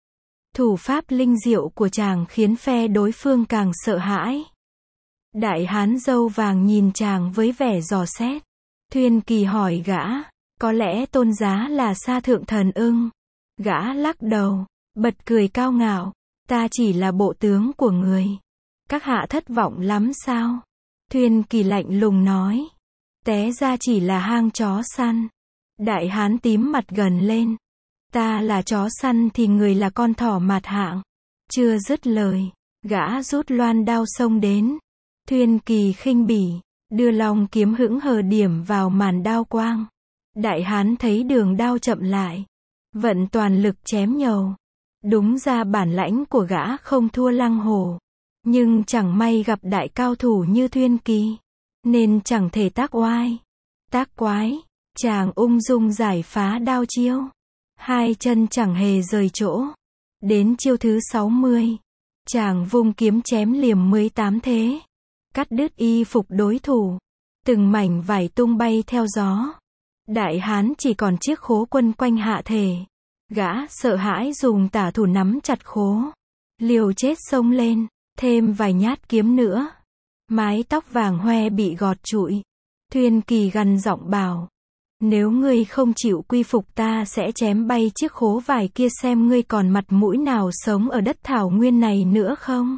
Thủ pháp linh diệu của chàng khiến phe đối phương càng sợ hãi. Đại hán râu vàng nhìn chàng với vẻ dò xét. Thuyên Kỳ hỏi gã, có lẽ tôn giá là Sa Thượng Thần Ưng? Gã lắc đầu, bật cười cao ngạo, ta chỉ là bộ tướng của người. Các hạ thất vọng lắm sao? Thuyên Kỳ lạnh lùng nói, té ra chỉ là hang chó săn. Đại hán tím mặt gần lên, ta là chó săn thì người là con thỏ mạt hạng. Chưa dứt lời, gã rút loan đao xông đến. Thuyên Kỳ khinh bỉ, đưa long kiếm hững hờ điểm vào màn đao quang. Đại hán thấy đường đao chậm lại, vận toàn lực chém nhầu. Đúng ra bản lãnh của gã không thua Lăng Hổ, nhưng chẳng may gặp đại cao thủ như Thuyên Kỳ, nên chẳng thể tác oai. Tác quái, chàng ung dung giải phá đao chiêu, hai chân chẳng hề rời chỗ. Đến chiêu thứ sáu mươi, chàng vung kiếm chém liềm mười tám thế, cắt đứt y phục đối thủ, từng mảnh vải tung bay theo gió. Đại hán chỉ còn chiếc khố quân quanh hạ thể. Gã sợ hãi dùng tả thủ nắm chặt khố, liều chết xông lên, thêm vài nhát kiếm nữa. Mái tóc vàng hoe bị gọt trụi. Thuyên Kỳ gằn giọng bảo, nếu ngươi không chịu quy phục ta sẽ chém bay chiếc khố vải kia xem ngươi còn mặt mũi nào sống ở đất thảo nguyên này nữa không.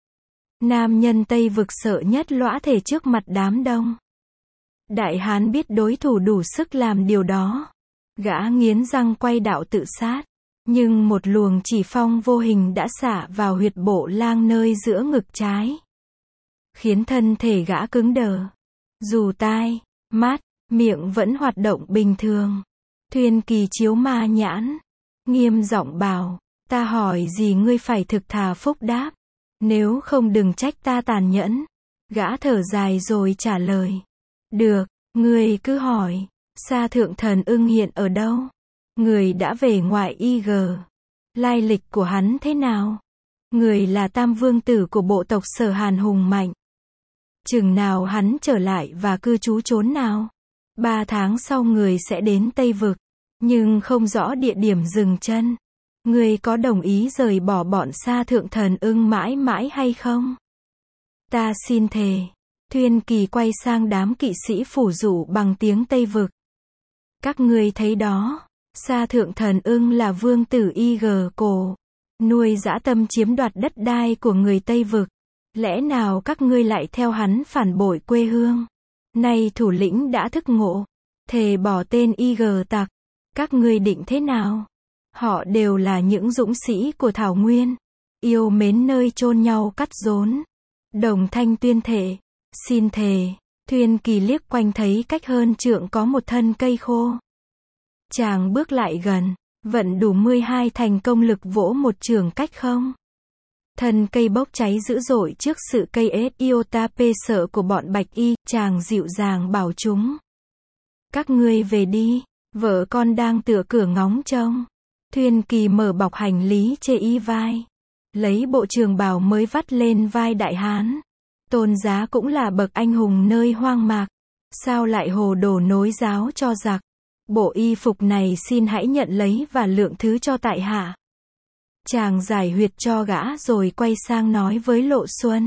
Nam nhân Tây Vực sợ nhất lõa thể trước mặt đám đông. Đại hán biết đối thủ đủ sức làm điều đó. Gã nghiến răng quay đạo tự sát, nhưng một luồng chỉ phong vô hình đã xả vào huyệt bộ lang nơi giữa ngực trái, khiến thân thể gã cứng đờ. Dù tai, mắt, miệng vẫn hoạt động bình thường. Thuyên Kỳ chiếu ma nhãn, nghiêm giọng bảo, ta hỏi gì ngươi phải thực thà phúc đáp, nếu không đừng trách ta tàn nhẫn. Gã thở dài rồi trả lời, được, ngươi cứ hỏi. Sa Thượng Thần Ưng hiện ở đâu? Người đã về ngoại y gờ. Lai lịch của hắn thế nào? Người là tam vương tử của bộ tộc Sở Hàn hùng mạnh. Chừng nào hắn trở lại và cư trú chốn nào? Ba tháng sau người sẽ đến Tây Vực, nhưng không rõ địa điểm dừng chân. Người có đồng ý rời bỏ bọn Sa Thượng Thần Ưng mãi mãi hay không? Ta xin thề. Thuyên Kỳ quay sang đám kỵ sĩ phủ dụ bằng tiếng Tây Vực. Các ngươi thấy đó, Sa Thượng Thần Ưng là vương tử y gờ cổ, nuôi dã tâm chiếm đoạt đất đai của người Tây Vực. Lẽ nào các ngươi lại theo hắn phản bội quê hương? Nay thủ lĩnh đã thức ngộ, thề bỏ tên y gờ tặc. Các ngươi định thế nào? Họ đều là những dũng sĩ của Thảo Nguyên, yêu mến nơi chôn nhau cắt rốn. Đồng thanh tuyên thệ, xin thề. Thuyên Kỳ liếc quanh thấy cách hơn trượng có một thân cây khô. Chàng bước lại gần, vận đủ mười hai thành công lực vỗ một chưởng cách không. Thân cây bốc cháy dữ dội trước sự cây ết Iotape sợ của bọn Bạch Y. Chàng dịu dàng bảo chúng, các ngươi về đi, vợ con đang tựa cửa ngóng trông. Thuyên Kỳ mở bọc hành lý chê y vai, lấy bộ trường bào mới vắt lên vai đại hán. Tôn giá cũng là bậc anh hùng nơi hoang mạc, sao lại hồ đồ nối giáo cho giặc? Bộ y phục này xin hãy nhận lấy và lượng thứ cho tại hạ. Chàng giải huyệt cho gã rồi quay sang nói với Lộ Xuân,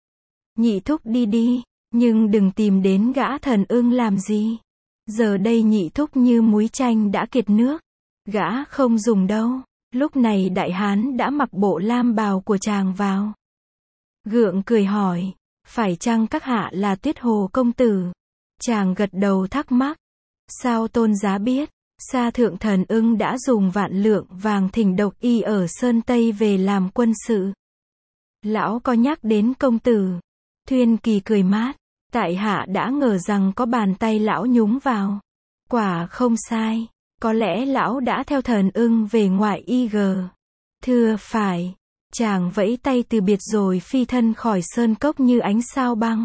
nhị thúc đi đi, nhưng đừng tìm đến gã Thần Ưng làm gì. Giờ đây nhị thúc như muối chanh đã kiệt nước, gã không dùng đâu. Lúc này đại hán đã mặc bộ lam bào của chàng vào, gượng cười hỏi, phải chăng các hạ là Tuyết Hồ công tử? Chàng gật đầu thắc mắc, sao tôn giá biết? Sa Thượng Thần Ưng đã dùng vạn lượng vàng thỉnh độc y ở Sơn Tây về làm quân sự. Lão có nhắc đến công tử. Thuyên Kỳ cười mát, tại hạ đã ngờ rằng có bàn tay lão nhúng vào. Quả không sai, có lẽ lão đã theo Thần Ưng về ngoại y gờ. Thưa phải. Chàng vẫy tay từ biệt rồi phi thân khỏi sơn cốc như ánh sao băng.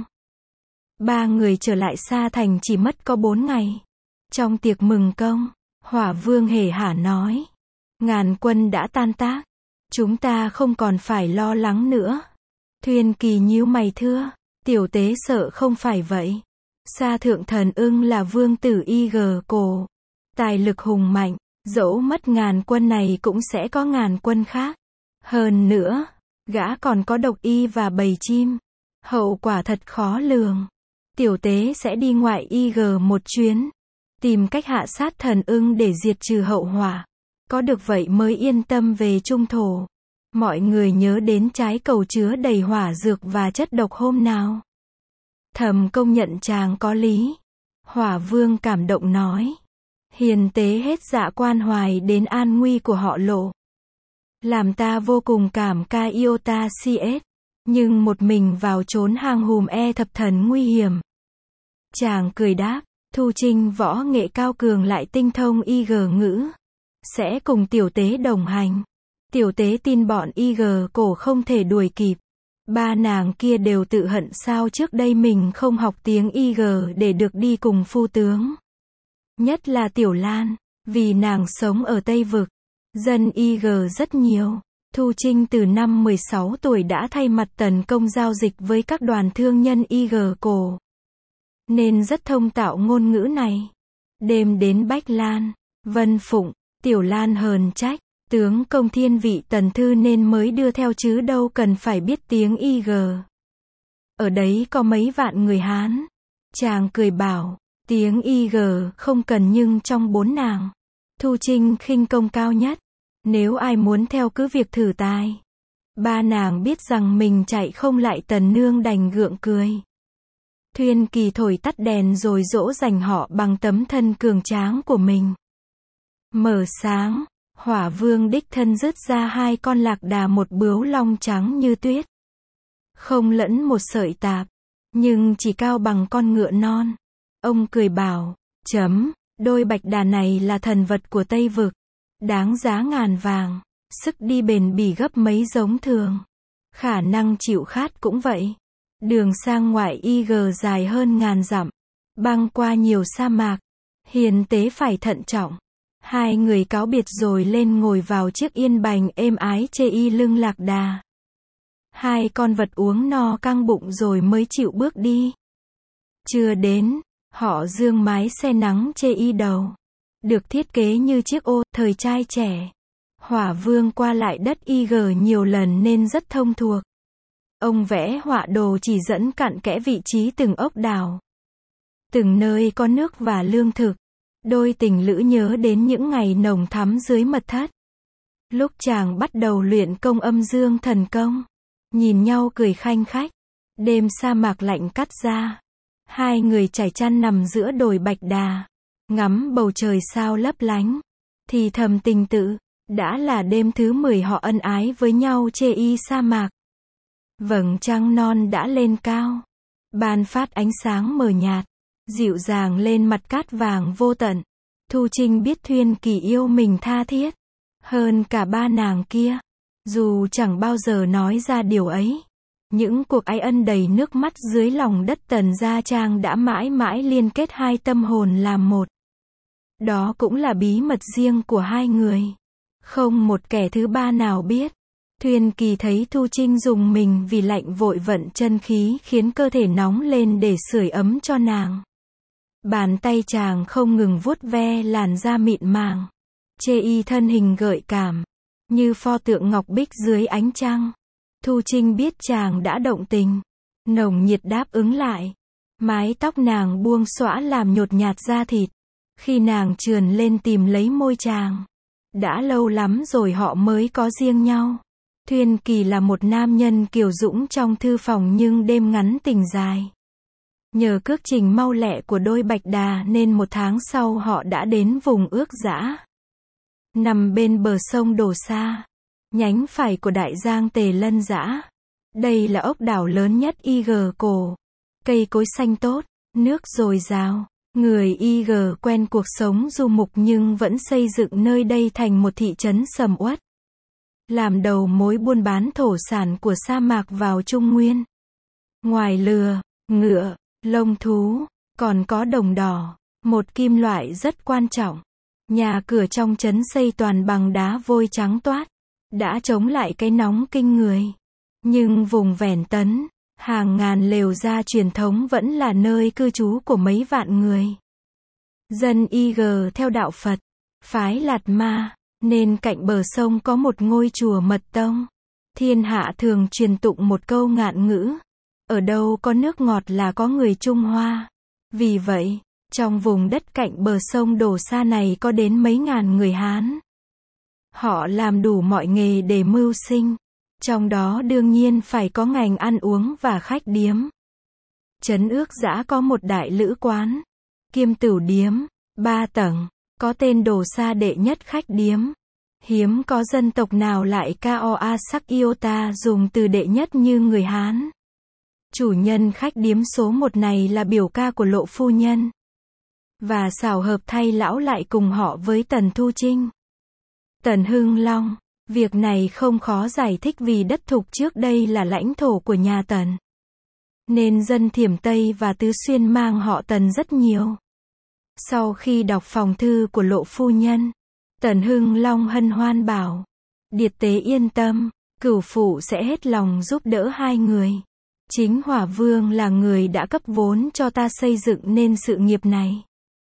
Ba người trở lại Sa Thành chỉ mất có bốn ngày. Trong tiệc mừng công, Hỏa Vương hề hả nói, ngàn quân đã tan tác, chúng ta không còn phải lo lắng nữa. Thuyên Kỳ nhíu mày thưa, tiểu tế sợ không phải vậy. Sa Thượng Thần Ưng là vương tử y gờ cổ, tài lực hùng mạnh, dẫu mất ngàn quân này cũng sẽ có ngàn quân khác. Hơn nữa, gã còn có độc y và bầy chim. Hậu quả thật khó lường. Tiểu tế sẽ đi ngoại i giê một chuyến. Tìm cách hạ sát thần ưng để diệt trừ hậu họa. Có được vậy mới yên tâm về trung thổ. Mọi người nhớ đến trái cầu chứa đầy hỏa dược và chất độc hôm nào. Thầm công nhận chàng có lý. Hỏa vương cảm động nói. Hiền tế hết dạ quan hoài đến an nguy của họ Lộ. Làm ta vô cùng cảm ca iota cs. Nhưng một mình vào trốn hang hùm e thập thần nguy hiểm. Chàng cười đáp. Thu Trinh võ nghệ cao cường lại tinh thông i giê ngữ. Sẽ cùng tiểu tế đồng hành. Tiểu tế tin bọn i giê cổ không thể đuổi kịp. Ba nàng kia đều tự hận sao trước đây mình không học tiếng i giê để được đi cùng phu tướng. Nhất là Tiểu Lan, vì nàng sống ở Tây Vực. Dân i giê rất nhiều. Thu Trinh từ năm mười sáu tuổi đã thay mặt tấn công giao dịch với các đoàn thương nhân i giê cổ. Nên rất thông tạo ngôn ngữ này. Đêm đến Bách Lan, Vân Phụng, Tiểu Lan hờn trách. Tướng công thiên vị tần thư nên mới đưa theo chứ đâu cần phải biết tiếng i giê. Ở đấy có mấy vạn người Hán. Chàng cười bảo, tiếng i giê không cần nhưng trong bốn nàng. Thu Trinh khinh công cao nhất. Nếu ai muốn theo cứ việc thử tài. Ba nàng biết rằng mình chạy không lại tần nương đành gượng cười. Thuyên Kỳ thổi tắt đèn rồi dỗ dành họ bằng tấm thân cường tráng của mình. Mở sáng. Hỏa vương đích thân rớt ra hai con lạc đà một bướu long trắng như tuyết. Không lẫn một sợi tạp. Nhưng chỉ cao bằng con ngựa non. Ông cười bảo, chấm, đôi bạch đà này là thần vật của Tây Vực. Đáng giá ngàn vàng. Sức đi bền bỉ gấp mấy giống thường. Khả năng chịu khát cũng vậy. Đường sang ngoại i giê dài hơn ngàn dặm. Băng qua nhiều sa mạc. Hiền tế phải thận trọng. Hai người cáo biệt rồi lên ngồi vào chiếc yên bành êm ái chê y lưng lạc đà. Hai con vật uống no căng bụng rồi mới chịu bước đi. Chưa đến, họ dương mái xe nắng chê y đầu. Được thiết kế như chiếc ô, thời trai trẻ. Hỏa vương qua lại đất i giê nhiều lần nên rất thông thuộc. Ông vẽ họa đồ chỉ dẫn cặn kẽ vị trí từng ốc đảo. Từng nơi có nước và lương thực. Đôi tình lữ nhớ đến những ngày nồng thắm dưới mật thất. Lúc chàng bắt đầu luyện công âm dương thần công. Nhìn nhau cười khanh khách. Đêm sa mạc lạnh cắt ra. Hai người trải chăn nằm giữa đồi bạch đà. Ngắm bầu trời sao lấp lánh. Thì thầm tình tự. Đã là đêm thứ mười họ ân ái với nhau chê y sa mạc. Vầng trăng non đã lên cao. Ban phát ánh sáng mờ nhạt. Dịu dàng lên mặt cát vàng vô tận. Thu Trinh biết Thuyên Kỳ yêu mình tha thiết. Hơn cả ba nàng kia. Dù chẳng bao giờ nói ra điều ấy. Những cuộc ái ân đầy nước mắt dưới lòng đất Tần Gia Trang đã mãi mãi liên kết hai tâm hồn làm một. Đó cũng là bí mật riêng của hai người. Không một kẻ thứ ba nào biết. Thuyên Kỳ thấy Thu Trinh dùng mình vì lạnh vội vận chân khí khiến cơ thể nóng lên để sưởi ấm cho nàng. Bàn tay chàng không ngừng vuốt ve làn da mịn màng. Chê y thân hình gợi cảm. Như pho tượng ngọc bích dưới ánh trăng. Thu Trinh biết chàng đã động tình. Nồng nhiệt đáp ứng lại. Mái tóc nàng buông xõa làm nhột nhạt da thịt. Khi nàng trườn lên tìm lấy môi chàng. Đã lâu lắm rồi họ mới có riêng nhau. Thuyên Kỳ là một nam nhân kiều dũng trong thư phòng nhưng đêm ngắn tình dài. Nhờ cước trình mau lẹ của đôi bạch đà nên một tháng sau họ đã đến vùng ước dã. Nằm bên bờ sông Đồ Sa. Nhánh phải của đại giang Tề Lân Dã. Đây là ốc đảo lớn nhất i giê cổ. Cây cối xanh tốt, nước dồi dào. Người i giê quen cuộc sống du mục nhưng vẫn xây dựng nơi đây thành một thị trấn sầm uất. Làm đầu mối buôn bán thổ sản của sa mạc vào Trung Nguyên. Ngoài lừa, ngựa, lông thú, còn có đồng đỏ, một kim loại rất quan trọng. Nhà cửa trong trấn xây toàn bằng đá vôi trắng toát, đã chống lại cái nóng kinh người. Nhưng vùng Vẻn Tấn, hàng ngàn lều gia truyền thống vẫn là nơi cư trú của mấy vạn người. Dân i giê theo đạo Phật, phái Lạt Ma, nên cạnh bờ sông có một ngôi chùa mật tông. Thiên hạ thường truyền tụng một câu ngạn ngữ, ở đâu có nước ngọt là có người Trung Hoa. Vì vậy, trong vùng đất cạnh bờ sông Đồ Sa này có đến mấy ngàn người Hán. Họ làm đủ mọi nghề để mưu sinh, trong đó đương nhiên phải có ngành ăn uống và khách điếm. Trấn Ước Dã có một đại lữ quán, kiêm tửu điếm, ba tầng, có tên Đồ Sa đệ nhất khách điếm. Hiếm có dân tộc nào lại Kaoa Sắc Iota dùng từ đệ nhất như người Hán. Chủ nhân khách điếm số một này là biểu ca của Lộ phu nhân. Và xảo hợp thay lão lại cùng họ với Tần Thu Trinh. Tần Hưng Long, việc này không khó giải thích vì đất Thục trước đây là lãnh thổ của nhà Tần. Nên dân Thiểm Tây và Tứ Xuyên mang họ Tần rất nhiều. Sau khi đọc phòng thư của Lộ phu nhân, Tần Hưng Long hân hoan bảo, Điệt tế yên tâm, cửu phụ sẽ hết lòng giúp đỡ hai người. Chính Hỏa Vương là người đã cấp vốn cho ta xây dựng nên sự nghiệp này.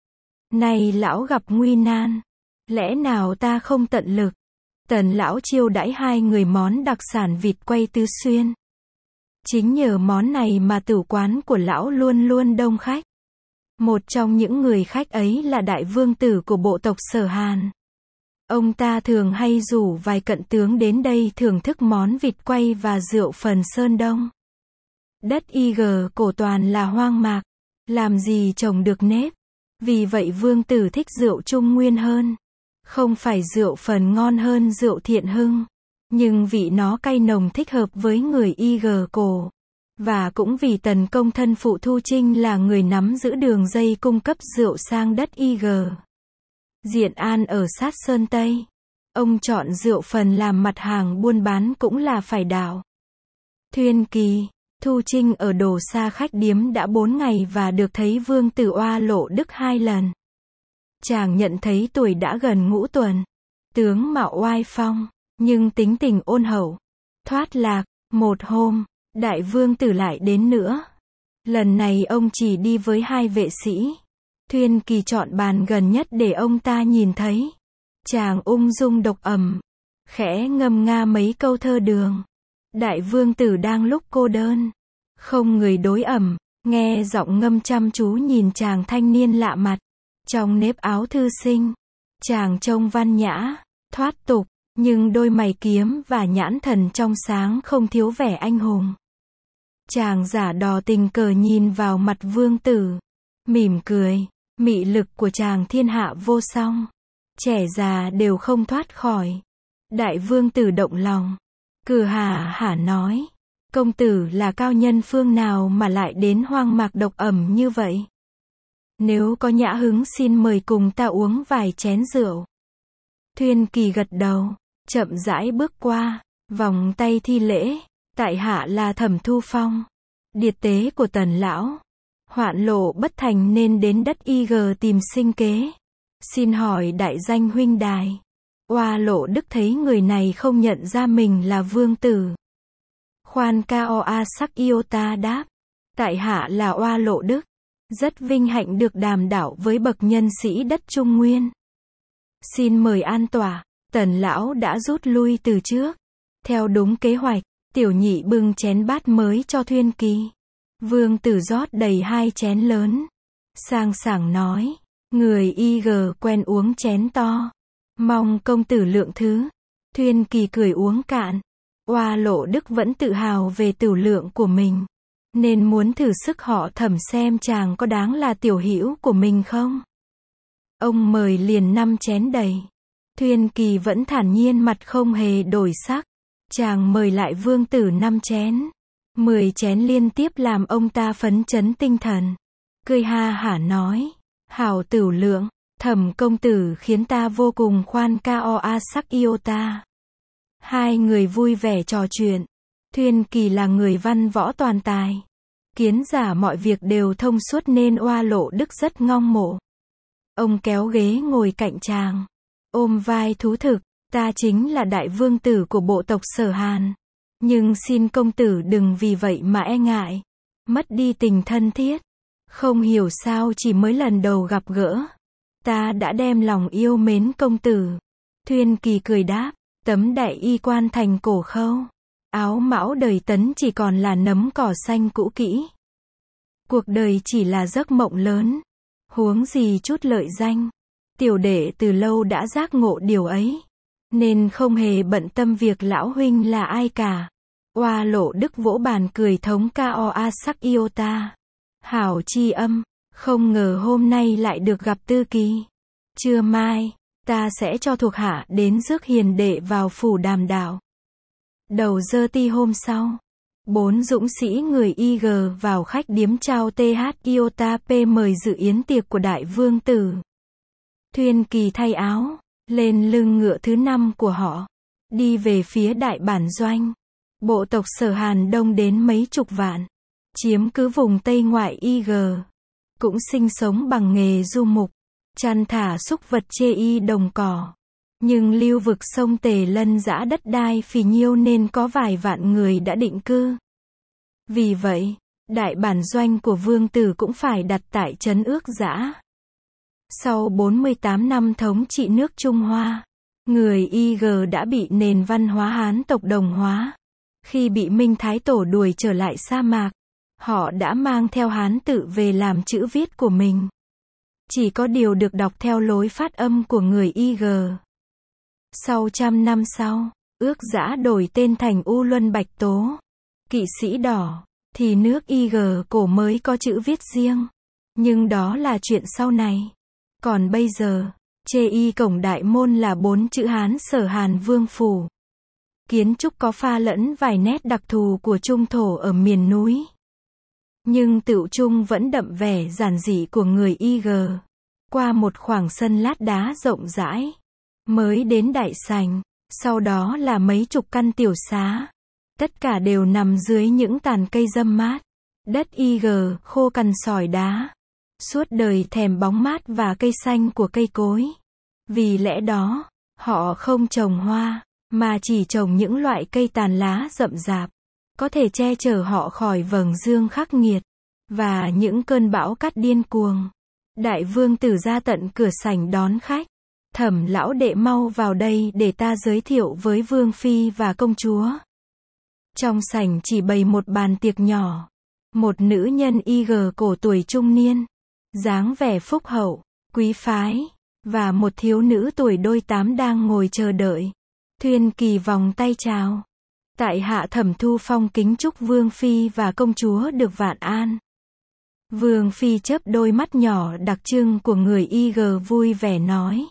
Này lão gặp nguy nan, lẽ nào ta không tận lực? Tần lão chiêu đãi hai người món đặc sản vịt quay Tứ Xuyên. Chính nhờ món này mà tửu quán của lão luôn luôn đông khách. Một trong những người khách ấy là đại vương tử của bộ tộc Sở Hàn. Ông ta thường hay rủ vài cận tướng đến đây thưởng thức món vịt quay và rượu phần Sơn Đông. Đất Y G cổ toàn là hoang mạc, làm gì trồng được nếp. Vì vậy vương tử thích rượu Trung Nguyên hơn. Không phải rượu phần ngon hơn rượu Thiện Hưng, nhưng vị nó cay nồng thích hợp với người Y G cổ. Và cũng vì Tần công thân phụ Thu Trinh là người nắm giữ đường dây cung cấp rượu sang đất Y G. Diện An ở sát Sơn Tây. Ông chọn rượu phần làm mặt hàng buôn bán cũng là phải đạo. Thuyên Kỳ, Thu Trinh ở Đồ Sa khách điếm đã bốn ngày và được thấy vương tử Oa Lộ Đức hai lần. Chàng nhận thấy tuổi đã gần ngũ tuần. Tướng mạo oai phong, nhưng tính tình ôn hậu. Thoát lạc, một hôm, đại vương tử lại đến nữa. Lần này ông chỉ đi với hai vệ sĩ. Thuyên Kỳ chọn bàn gần nhất để ông ta nhìn thấy. Chàng ung dung độc ẩm, khẽ ngâm nga mấy câu thơ đường. Đại vương tử đang lúc cô đơn, không người đối ẩm, nghe giọng ngâm chăm chú nhìn chàng thanh niên lạ mặt. Trong nếp áo thư sinh, chàng trông văn nhã, thoát tục, nhưng đôi mày kiếm và nhãn thần trong sáng không thiếu vẻ anh hùng. Chàng giả đò tình cờ nhìn vào mặt vương tử, mỉm cười, mị lực của chàng thiên hạ vô song. Trẻ già đều không thoát khỏi. Đại vương tử động lòng, cười hả hả nói, công tử là cao nhân phương nào mà lại đến hoang mạc độc ẩm như vậy? Nếu có nhã hứng xin mời cùng ta uống vài chén rượu. Thuyên Kỳ gật đầu, chậm rãi bước qua, vòng tay thi lễ, tại hạ là Thẩm Thu Phong, điệt tế của Tần lão. Hoạn lộ bất thành nên đến đất Y G tìm sinh kế. Xin hỏi đại danh huynh đài. Oa Lộ Đức thấy người này không nhận ra mình là vương tử. Khoan Kaoa Sắc Iota đáp, tại hạ là Oa Lộ Đức, rất vinh hạnh được đàm đạo với bậc nhân sĩ đất Trung Nguyên. Xin mời an tọa. Tần lão đã rút lui từ trước. Theo đúng kế hoạch, tiểu nhị bưng chén bát mới cho Thuyên Kỳ. Vương tử rót đầy hai chén lớn. Sang sảng nói, người Y G quen uống chén to. Mong công tử lượng thứ. Thuyên Kỳ cười uống cạn. Oa Lộ Đức vẫn tự hào về tửu lượng của mình, nên muốn thử sức họ Thẩm xem chàng có đáng là tiểu hữu của mình không. Ông mời liền năm chén đầy. Thuyên Kỳ vẫn thản nhiên mặt không hề đổi sắc. Chàng mời lại vương tử năm chén. Mười chén liên tiếp làm ông ta phấn chấn tinh thần. Cười ha hả nói, hảo tửu lượng, Thẩm công tử khiến ta vô cùng khoan Kaoa Sắc Iota. Hai người vui vẻ trò chuyện. Thuyên Kỳ là người văn võ toàn tài, kiến giả mọi việc đều thông suốt nên Oa Lộ Đức rất ngong mộ. Ông kéo ghế ngồi cạnh chàng, ôm vai thú thực, ta chính là đại vương tử của bộ tộc Sở Hàn. Nhưng xin công tử đừng vì vậy mà e ngại, mất đi tình thân thiết. Không hiểu sao chỉ mới lần đầu gặp gỡ, ta đã đem lòng yêu mến công tử. Thuyên Kỳ cười đáp, tấm đại y quan thành cổ khâu. Áo mão đời Tấn chỉ còn là nấm cỏ xanh cũ kỹ. Cuộc đời chỉ là giấc mộng lớn. Huống gì chút lợi danh. Tiểu đệ từ lâu đã giác ngộ điều ấy. Nên không hề bận tâm việc lão huynh là ai cả. Oa Lộ Đức vỗ bàn cười thống ca o a sắc yêu ta. Hảo chi âm, không ngờ hôm nay lại được gặp Tư Kỳ. Trưa mai, ta sẽ cho thuộc hạ đến rước hiền đệ vào phủ đàm đạo. Đầu giờ ti hôm sau, bốn dũng sĩ người i giê vào khách điếm trao tê hát Iota P mời dự yến tiệc của đại vương tử. Thuyên Kỳ thay áo, lên lưng ngựa thứ năm của họ, đi về phía đại bản doanh. Bộ tộc Sở Hàn đông đến mấy chục vạn, chiếm cứ vùng Tây ngoại i giê, cũng sinh sống bằng nghề du mục, chăn thả súc vật chê y đồng cỏ. Nhưng lưu vực sông Tề Lân dã đất đai phì nhiêu nên có vài vạn người đã định cư. Vì vậy, đại bản doanh của vương tử cũng phải đặt tại trấn Ước Dã. Sau bốn mươi tám năm thống trị nước Trung Hoa, người i giê đã bị nền văn hóa Hán tộc đồng hóa. Khi bị Minh Thái Tổ đuổi trở lại sa mạc, họ đã mang theo Hán tự về làm chữ viết của mình. Chỉ có điều được đọc theo lối phát âm của người i giê. Sau trăm năm sau, Ước Dã đổi tên thành U Luân Bạch Tố, kỵ sĩ đỏ, thì nước i giê cổ mới có chữ viết riêng. Nhưng đó là chuyện sau này. Còn bây giờ, chê y cổng đại môn là bốn chữ Hán Sở Hàn Vương Phủ. Kiến trúc có pha lẫn vài nét đặc thù của Trung Thổ ở miền núi. Nhưng tựu chung vẫn đậm vẻ giản dị của người i giê. Qua một khoảng sân lát đá rộng rãi, mới đến đại sảnh, sau đó là mấy chục căn tiểu xá. Tất cả đều nằm dưới những tàn cây râm mát. Đất i giê khô cằn sỏi đá. Suốt đời thèm bóng mát và cây xanh của cây cối. Vì lẽ đó, họ không trồng hoa, mà chỉ trồng những loại cây tàn lá rậm rạp, có thể che chở họ khỏi vầng dương khắc nghiệt, và những cơn bão cát điên cuồng. Đại vương tử ra tận cửa sảnh đón khách. Thẩm lão đệ mau vào đây để ta giới thiệu với vương phi và công chúa. Trong sảnh chỉ bày một bàn tiệc nhỏ. Một nữ nhân i giê cổ tuổi trung niên, dáng vẻ phúc hậu, quý phái, và một thiếu nữ tuổi đôi tám đang ngồi chờ đợi. Thuyên Kỳ vòng tay chào. Tại hạ Thẩm Thu Phong kính chúc vương phi và công chúa được vạn an. Vương phi chớp đôi mắt nhỏ đặc trưng của người i giê vui vẻ nói.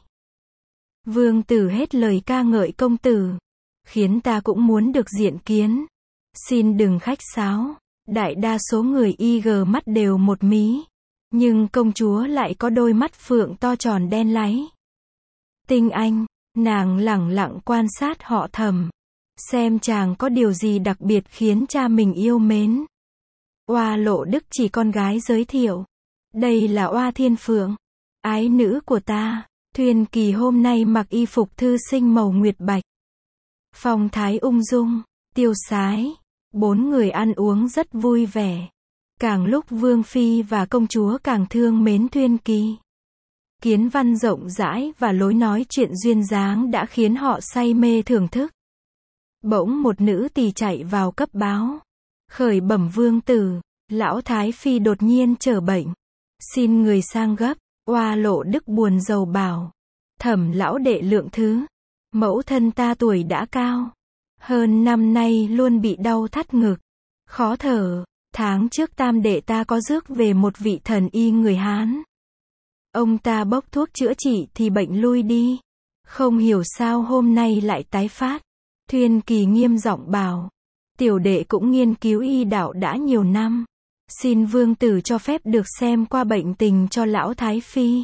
Vương tử hết lời ca ngợi công tử, khiến ta cũng muốn được diện kiến. Xin đừng khách sáo, đại đa số người i giê mắt đều một mí, nhưng công chúa lại có đôi mắt phượng to tròn đen láy. Tinh Anh, nàng lẳng lặng quan sát họ Thẩm, xem chàng có điều gì đặc biệt khiến cha mình yêu mến. Oa Lộ Đức chỉ con gái giới thiệu. Đây là Oa Thiên Phượng, ái nữ của ta. Thuyên Kỳ hôm nay mặc y phục thư sinh màu nguyệt bạch. Phong thái ung dung, tiêu sái. Bốn người ăn uống rất vui vẻ. Càng lúc vương phi và công chúa càng thương mến Thuyên Kỳ. Kiến văn rộng rãi và lối nói chuyện duyên dáng đã khiến họ say mê thưởng thức. Bỗng một nữ tỳ chạy vào cấp báo. Khởi bẩm vương tử, lão thái phi đột nhiên trở bệnh. Xin người sang gấp. Oa Lộ Đức buồn rầu bảo. Thẩm lão đệ lượng thứ. Mẫu thân ta tuổi đã cao. Hơn năm nay luôn bị đau thắt ngực. Khó thở. Tháng trước tam đệ ta có rước về một vị thần y người Hán. Ông ta bốc thuốc chữa trị thì bệnh lui đi. Không hiểu sao hôm nay lại tái phát. Thuyên Kỳ nghiêm giọng bảo. Tiểu đệ cũng nghiên cứu y đạo đã nhiều năm. Xin vương tử cho phép được xem qua bệnh tình cho lão thái phi.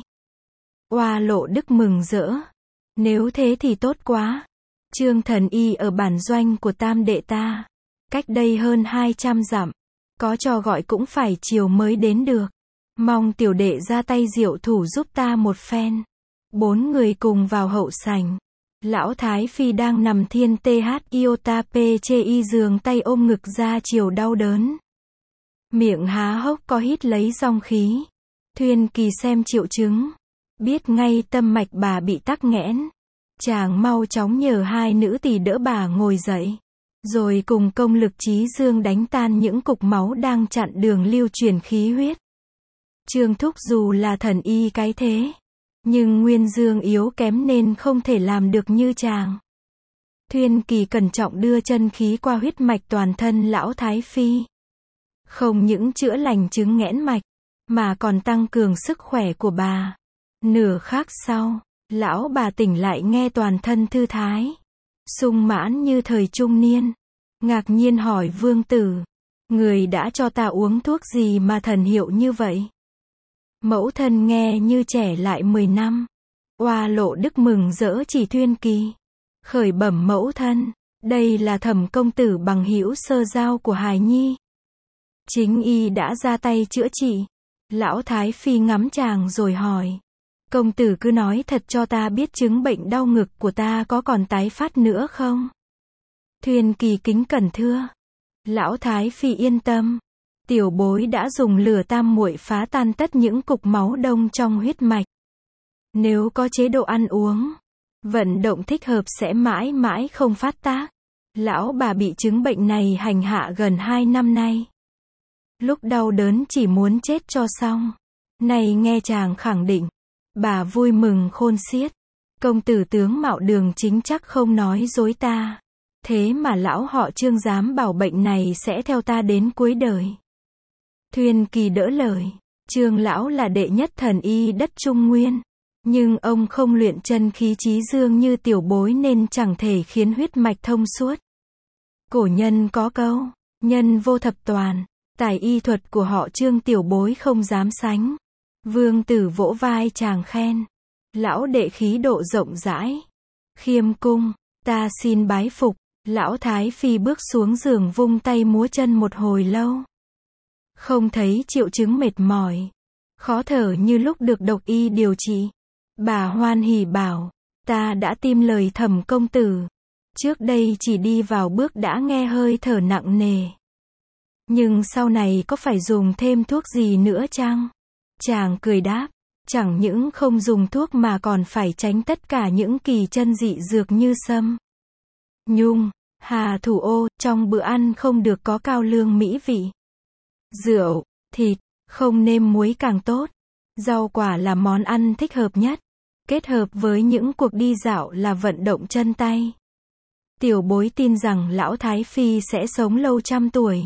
Oa Lộ Đức mừng rỡ. Nếu thế thì tốt quá. Trương thần y ở bản doanh của tam đệ ta. Cách đây hơn hai trăm dặm. Có cho gọi cũng phải chiều mới đến được. Mong tiểu đệ ra tay diệu thủ giúp ta một phen. Bốn người cùng vào hậu sảnh. Lão thái phi đang nằm thiên th iota p chê y giường tay ôm ngực ra chiều đau đớn. Miệng há hốc có hít lấy dòng khí. Thuyên Kỳ xem triệu chứng, biết ngay tâm mạch bà bị tắc nghẽn. Chàng mau chóng nhờ hai nữ tỳ đỡ bà ngồi dậy, rồi cùng công lực trí dương đánh tan những cục máu đang chặn đường lưu truyền khí huyết. Trương Thúc dù là thần y cái thế, nhưng nguyên dương yếu kém nên không thể làm được như chàng. Thuyên Kỳ cẩn trọng đưa chân khí qua huyết mạch toàn thân lão Thái Phi. Không những chữa lành chứng nghẽn mạch, mà còn tăng cường sức khỏe của bà. Nửa khắc sau, lão bà tỉnh lại nghe toàn thân thư thái, sung mãn như thời trung niên. Ngạc nhiên hỏi Vương Tử, người đã cho ta uống thuốc gì mà thần hiệu như vậy? Mẫu thân nghe như trẻ lại mười năm. Oa Lộ Đức mừng rỡ chỉ Thuyên Kỳ. Khởi bẩm mẫu thân, đây là Thẩm công tử bằng hữu sơ giao của hài nhi. Chính y đã ra tay chữa trị. Lão Thái Phi ngắm chàng rồi hỏi, công tử cứ nói thật cho ta biết chứng bệnh đau ngực của ta có còn tái phát nữa không? Thuyên Kỳ kính cẩn thưa, lão Thái Phi yên tâm, tiểu bối đã dùng lửa tam muội phá tan tất những cục máu đông trong huyết mạch. Nếu có chế độ ăn uống, vận động thích hợp sẽ mãi mãi không phát tác. Lão bà bị chứng bệnh này hành hạ gần hai năm nay. Lúc đau đớn chỉ muốn chết cho xong. Này nghe chàng khẳng định, bà vui mừng khôn xiết. Công tử tướng mạo Đường chính chắc không nói dối ta. Thế mà lão họ Trương dám bảo bệnh này sẽ theo ta đến cuối đời. Thuyên Kỳ đỡ lời, Trương lão là đệ nhất thần y đất Trung Nguyên. Nhưng ông không luyện chân khí trí dương như tiểu bối nên chẳng thể khiến huyết mạch thông suốt. Cổ nhân có câu, nhân vô thập toàn, tài y thuật của họ Trương tiểu bối không dám sánh. Vương Tử vỗ vai chàng khen, lão đệ khí độ rộng rãi, khiêm cung, ta xin bái phục. Lão Thái Phi bước xuống giường vung tay múa chân một hồi lâu. Không thấy triệu chứng mệt mỏi, khó thở như lúc được độc y điều trị. Bà hoan hỉ bảo, ta đã tin lời Thẩm công tử. Trước đây chỉ đi vào bước đã nghe hơi thở nặng nề. Nhưng sau này có phải dùng thêm thuốc gì nữa chăng? Chàng cười đáp, chẳng những không dùng thuốc mà còn phải tránh tất cả những kỳ chân dị dược như sâm, nhung, hà thủ ô. Trong bữa ăn không được có cao lương mỹ vị, rượu, thịt, không nêm muối càng tốt. Rau quả là món ăn thích hợp nhất. Kết hợp với những cuộc đi dạo là vận động chân tay. Tiểu bối tin rằng lão Thái Phi sẽ sống lâu trăm tuổi,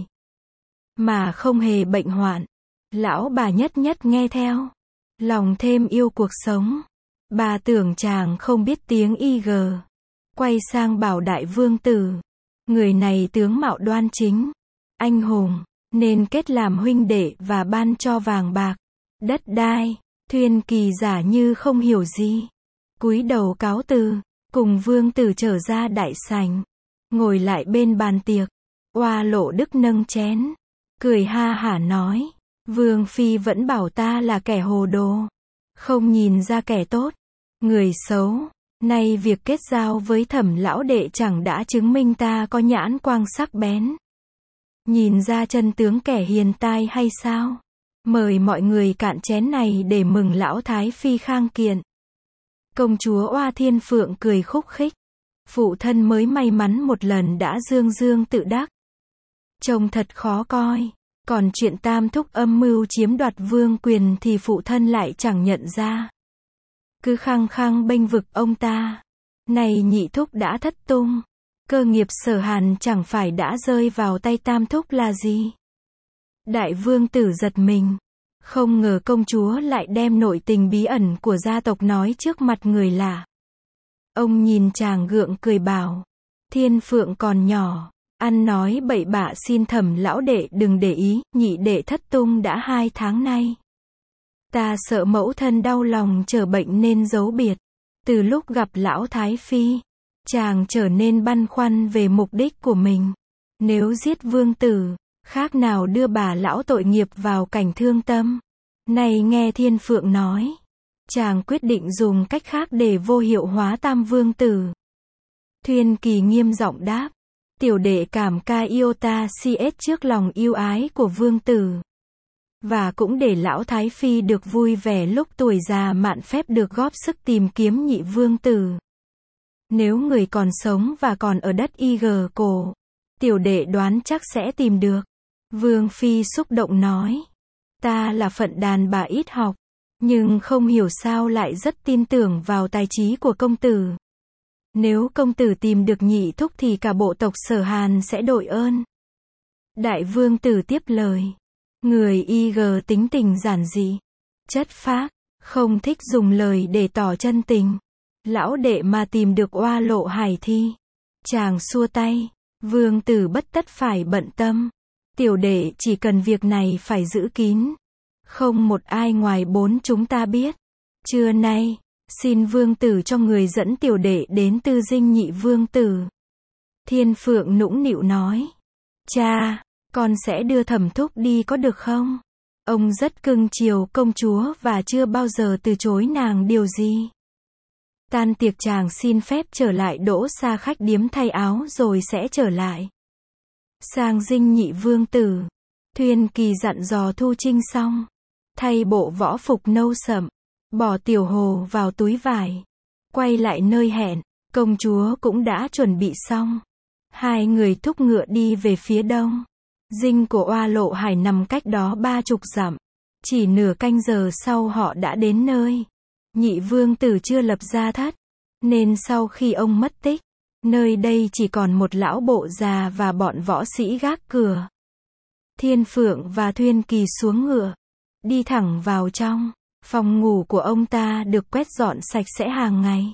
mà không hề bệnh hoạn. Lão bà nhất nhất nghe theo, lòng thêm yêu cuộc sống. Bà tưởng chàng không biết tiếng y gờ. Quay sang bảo Đại Vương Tử, người này tướng mạo đoan chính, anh hùng, nên kết làm huynh đệ và ban cho vàng bạc, đất đai. Thuyên Kỳ giả như không hiểu gì, cúi đầu cáo từ, cùng Vương Tử trở ra đại sảnh, ngồi lại bên bàn tiệc. Oa Lộ Đức nâng chén, cười ha hả nói, Vương Phi vẫn bảo ta là kẻ hồ đồ, không nhìn ra kẻ tốt, người xấu. Nay việc kết giao với Thẩm lão đệ chẳng đã chứng minh ta có nhãn quang sắc bén, nhìn ra chân tướng kẻ hiền tai hay sao? Mời mọi người cạn chén này để mừng lão Thái Phi khang kiện. Công chúa Oa Thiên Phượng cười khúc khích, phụ thân mới may mắn một lần đã dương dương tự đắc, trông thật khó coi. Còn chuyện tam thúc âm mưu chiếm đoạt vương quyền thì phụ thân lại chẳng nhận ra, cứ khăng khăng bênh vực ông ta. Này nhị thúc đã thất tung, cơ nghiệp Sở Hàn chẳng phải đã rơi vào tay tam thúc là gì? Đại Vương Tử giật mình, không ngờ công chúa lại đem nội tình bí ẩn của gia tộc nói trước mặt người lạ. Ông nhìn chàng gượng cười bảo, Thiên Phượng còn nhỏ, ăn nói bậy bạ, xin Thẩm lão đệ đừng để ý. Nhị đệ thất tung đã hai tháng nay, ta sợ mẫu thân đau lòng trở bệnh nên giấu biệt. Từ lúc gặp lão Thái Phi, chàng trở nên băn khoăn về mục đích của mình. Nếu giết Vương Tử, khác nào đưa bà lão tội nghiệp vào cảnh thương tâm. Này nghe Thiên Phượng nói, chàng quyết định dùng cách khác để vô hiệu hóa Tam Vương Tử. Thuyên Kỳ nghiêm giọng đáp, tiểu đệ cảm ca iota cs trước lòng yêu ái của Vương Tử, và cũng để lão Thái Phi được vui vẻ lúc tuổi già mạn phép được góp sức tìm kiếm nhị Vương Tử. Nếu người còn sống và còn ở đất y gờ cổ, Tiểu đệ đoán chắc sẽ tìm được. Vương Phi xúc động nói. Ta là phận đàn bà ít học, nhưng không hiểu sao lại rất tin tưởng vào tài trí của công tử. Nếu công tử tìm được nhị thúc thì cả bộ tộc Sở Hàn sẽ đội ơn. Đại vương tử tiếp lời. Người y gờ tính tình giản dị, chất phác, không thích dùng lời để tỏ chân tình. Lão đệ mà tìm được oa lộ hải thi. Chàng xua tay. Vương tử bất tất phải bận tâm. Tiểu đệ chỉ cần việc này phải giữ kín. Không một ai ngoài bốn chúng ta biết. Trưa nay, xin vương tử cho người dẫn tiểu đệ đến tư dinh nhị vương tử. Thiên Phượng nũng nịu nói. Cha, con sẽ đưa Thẩm thúc đi có được không? Ông rất cưng chiều công chúa và chưa bao giờ từ chối nàng điều gì. Tan tiệc chàng xin phép trở lại đỗ xa khách điếm thay áo rồi sẽ trở lại. Sang dinh nhị vương tử. Thuyên Kỳ dặn dò Thu Trinh xong. Thay bộ võ phục nâu sậm. Bỏ Tiểu Hồ vào túi vải. Quay lại nơi hẹn. Công chúa cũng đã chuẩn bị xong. Hai người thúc ngựa đi về phía đông. Dinh của oa lộ hải nằm cách đó ba chục dặm. Chỉ nửa canh giờ sau họ đã đến nơi. Nhị vương tử chưa lập gia thất, nên sau khi ông mất tích, nơi đây chỉ còn một lão bộ già và bọn võ sĩ gác cửa. Thiên Phượng và Thuyên Kỳ xuống ngựa, đi thẳng vào trong. Phòng ngủ của ông ta được quét dọn sạch sẽ hàng ngày,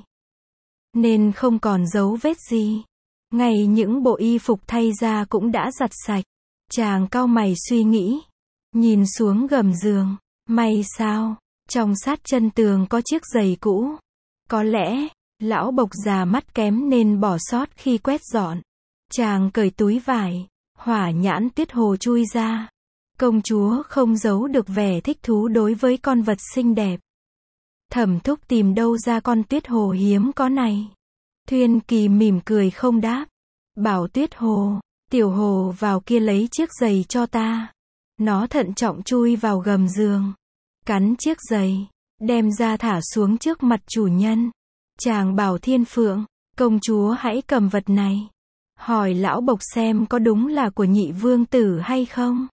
nên không còn dấu vết gì. Ngay những bộ y phục thay ra cũng đã giặt sạch. Chàng cau mày suy nghĩ, nhìn xuống gầm giường, may sao, trong sát chân tường có chiếc giày cũ. Có lẽ, lão bộc già mắt kém nên bỏ sót khi quét dọn. Chàng cởi túi vải, hỏa nhãn Tuyết Hồ chui ra. Công chúa không giấu được vẻ thích thú đối với con vật xinh đẹp. Thẩm thúc tìm đâu ra con Tuyết Hồ hiếm có này? Thuyên Kỳ mỉm cười không đáp. Bảo Tuyết Hồ, Tiểu Hồ vào kia lấy chiếc giày cho ta. Nó thận trọng chui vào gầm giường, cắn chiếc giày, đem ra thả xuống trước mặt chủ nhân. Chàng bảo Thiên Phượng, công chúa hãy cầm vật này. Hỏi lão bộc xem có đúng là của nhị vương tử hay không.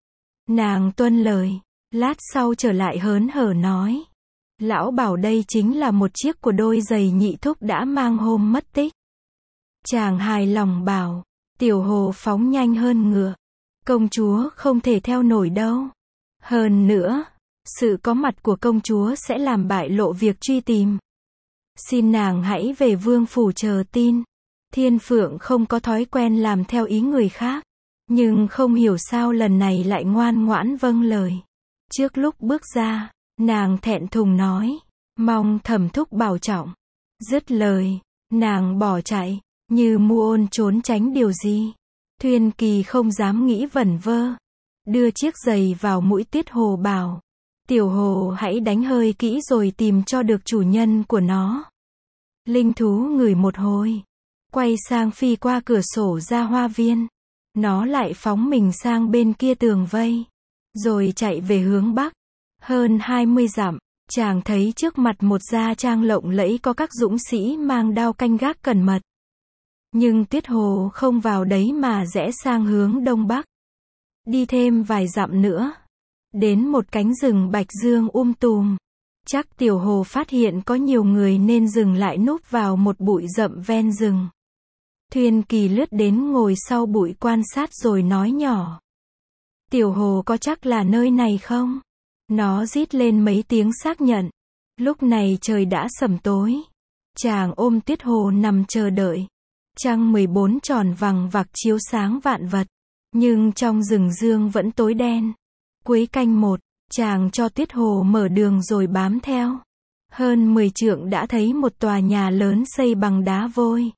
Nàng tuân lời, lát sau trở lại hớn hở nói. Lão bảo đây chính là một chiếc của đôi giày nhị thúc đã mang hôm mất tích. Chàng hài lòng bảo, Tiểu Hồ phóng nhanh hơn ngựa. Công chúa không thể theo nổi đâu. Hơn nữa, sự có mặt của công chúa sẽ làm bại lộ việc truy tìm. Xin nàng hãy về vương phủ chờ tin. Thiên Phượng không có thói quen làm theo ý người khác, nhưng không hiểu sao lần này lại ngoan ngoãn vâng lời. Trước lúc bước ra, nàng thẹn thùng nói, mong thẩm thúc bảo trọng. Dứt lời, nàng bỏ chạy, như muôn trốn tránh điều gì. Thuyên Kỳ không dám nghĩ vẩn vơ, đưa chiếc giày vào mũi Tuyết Hồ bảo, Tiểu Hồ hãy đánh hơi kỹ rồi tìm cho được chủ nhân của nó. Linh thú ngửi một hồi, quay sang phi qua cửa sổ ra hoa viên. Nó lại phóng mình sang bên kia tường vây, rồi chạy về hướng bắc. Hơn hai mươi dặm, chàng thấy trước mặt một gia trang lộng lẫy có các dũng sĩ mang đao canh gác cẩn mật. Nhưng Tuyết Hồ không vào đấy mà rẽ sang hướng đông bắc. Đi thêm vài dặm nữa, đến một cánh rừng bạch dương um tùm. Chắc Tiểu Hồ phát hiện có nhiều người nên dừng lại núp vào một bụi rậm ven rừng. Thuyên Kỳ lướt đến ngồi sau bụi quan sát rồi nói nhỏ. Tiểu Hồ có chắc là nơi này không? Nó rít lên mấy tiếng xác nhận. Lúc này trời đã sẩm tối. Chàng ôm Tuyết Hồ nằm chờ đợi. Trăng mười bốn tròn vằng vặc chiếu sáng vạn vật. Nhưng trong rừng dương vẫn tối đen. Cuối canh một, chàng cho Tuyết Hồ mở đường rồi bám theo. Hơn mười trượng đã thấy một tòa nhà lớn xây bằng đá vôi.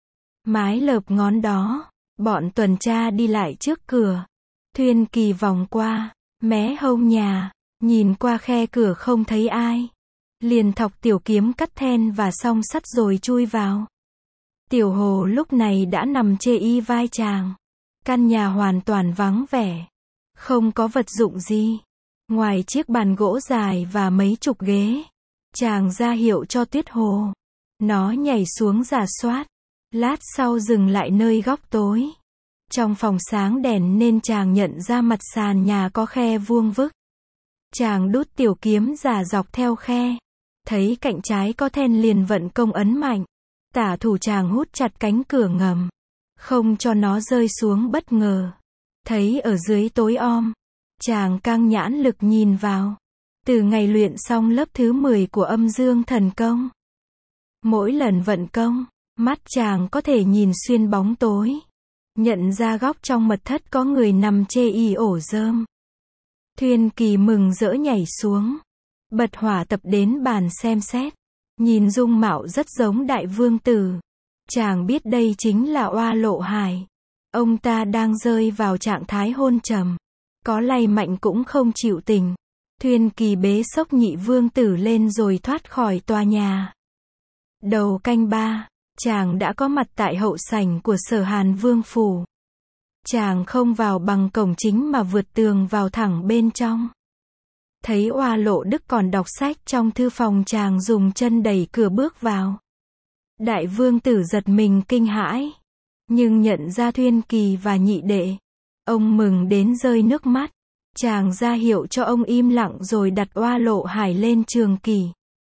Mái lợp ngón đó, bọn tuần tra đi lại trước cửa. Thuyên Kỳ vòng qua, mé hông nhà, nhìn qua khe cửa không thấy ai. Liền thọc tiểu kiếm cắt then và song sắt rồi chui vào. Tiểu Hồ lúc này đã nằm chê y vai chàng. Căn nhà hoàn toàn vắng vẻ. Không có vật dụng gì. Ngoài chiếc bàn gỗ dài và mấy chục ghế. Chàng ra hiệu cho Tuyết Hồ. Nó nhảy xuống rà soát. Lát sau dừng lại nơi góc tối. Trong phòng sáng đèn nên chàng nhận ra mặt sàn nhà có khe vuông vức. Chàng đút tiểu kiếm giả dọc theo khe. Thấy cạnh trái có then liền vận công ấn mạnh. Tả thủ chàng hút chặt cánh cửa ngầm. Không cho nó rơi xuống bất ngờ. Thấy ở dưới tối om. Chàng căng nhãn lực nhìn vào. Từ ngày luyện xong lớp thứ mười của âm dương thần công. Mỗi lần vận công, mắt chàng có thể nhìn xuyên bóng tối. Nhận ra góc trong mật thất có người nằm chê y ổ rơm. Thuyên Kỳ mừng rỡ nhảy xuống. Bật hỏa tập đến bàn xem xét. Nhìn dung mạo rất giống đại vương tử. Chàng biết đây chính là Oa Lộ Hải. Ông ta đang rơi vào trạng thái hôn trầm. Có lay mạnh cũng không chịu tình. Thuyên Kỳ bế xốc nhị vương tử lên rồi thoát khỏi tòa nhà. Đầu canh ba, chàng đã có mặt tại hậu sảnh của Sở Hàn Vương phủ. Chàng không vào bằng cổng chính mà vượt tường vào thẳng bên trong. Thấy Oa Lộ Đức còn đọc sách trong thư phòng, chàng dùng chân đẩy cửa bước vào. Đại vương tử giật mình kinh hãi, nhưng nhận ra Thuyên Kỳ và nhị đệ. Ông mừng đến rơi nước mắt. Chàng ra hiệu cho ông im lặng rồi đặt Oa Lộ Hải lên trường kỳ.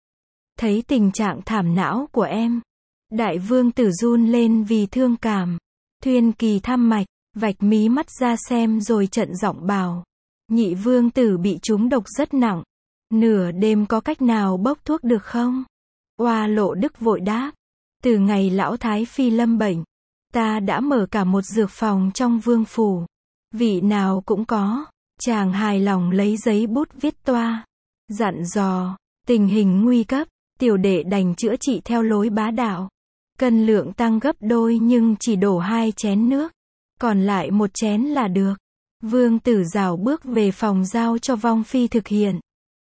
Thấy tình trạng thảm não của em, đại vương tử run lên vì thương cảm. Thuyên Kỳ thăm mạch, vạch mí mắt ra xem rồi trận giọng bảo. Nhị vương tử bị trúng độc rất nặng. Nửa đêm có cách nào bốc thuốc được không? Oa Lộ Đức vội đáp. Từ ngày lão Thái Phi lâm bệnh, ta đã mở cả một dược phòng trong vương phủ. Vị nào cũng có. Chàng hài lòng lấy giấy bút viết toa. Dặn dò, tình hình nguy cấp, tiểu đệ đành chữa trị theo lối bá đạo. Cân lượng tăng gấp đôi nhưng chỉ đổ hai chén nước. Còn lại một chén là được. Vương tử rảo bước về phòng giao cho Vong Phi thực hiện.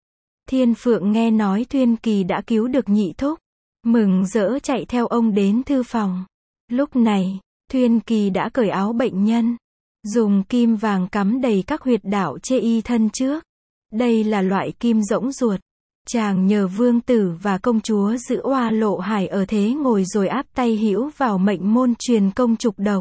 Thiên Phượng nghe nói Thuyên Kỳ đã cứu được nhị thúc. Mừng rỡ chạy theo ông đến thư phòng. Lúc này, Thuyên Kỳ đã cởi áo bệnh nhân. Dùng kim vàng cắm đầy các huyệt đạo chê y thân trước. Đây là loại kim rỗng ruột. Chàng nhờ vương tử và công chúa giữ Oa Lộ Hải ở thế ngồi rồi áp tay hữu vào mệnh môn truyền công trục độc.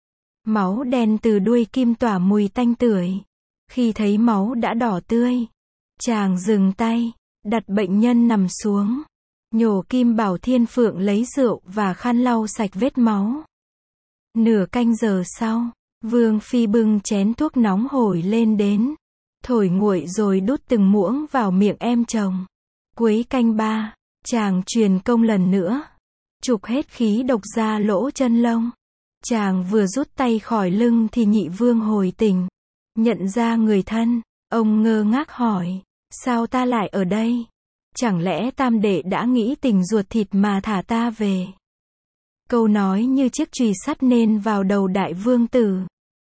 Máu đen từ đuôi kim tỏa mùi tanh tưởi. Khi thấy máu đã đỏ tươi, chàng dừng tay, đặt bệnh nhân nằm xuống. Nhổ kim bảo Thiên Phượng lấy rượu và khăn lau sạch vết máu. Nửa canh giờ sau, Vương Phi bưng chén thuốc nóng hổi lên đến. Thổi nguội rồi đút từng muỗng vào miệng em chồng. Cuối canh ba, chàng truyền công lần nữa. Trục hết khí độc ra lỗ chân lông. Chàng vừa rút tay khỏi lưng thì nhị vương hồi tỉnh. Nhận ra người thân, ông ngơ ngác hỏi. Sao ta lại ở đây? Chẳng lẽ tam đệ đã nghĩ tình ruột thịt mà thả ta về? Câu nói như chiếc chùy sắt nên vào đầu đại vương tử.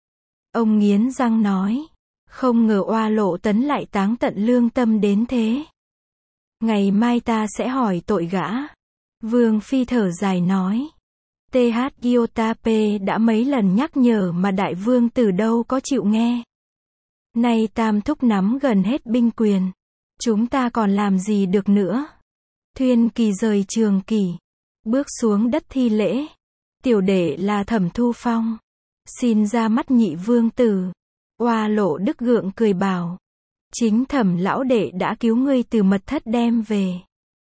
Ông nghiến răng nói. Không ngờ Oa Lộ Tấn lại táng tận lương tâm đến thế. Ngày mai ta sẽ hỏi tội gã. Vương Phi thở dài nói. tê hát Iota P đã mấy lần nhắc nhở mà đại vương tử đâu có chịu nghe. Nay tam thúc nắm gần hết binh quyền. Chúng ta còn làm gì được nữa? Thuyên Kỳ rời trường kỳ. Bước xuống đất thi lễ. Tiểu đệ là Thẩm Thu Phong. Xin ra mắt nhị vương tử. Oa Lộ Đức gượng cười bảo. Chính Thẩm lão đệ đã cứu ngươi từ mật thất đem về.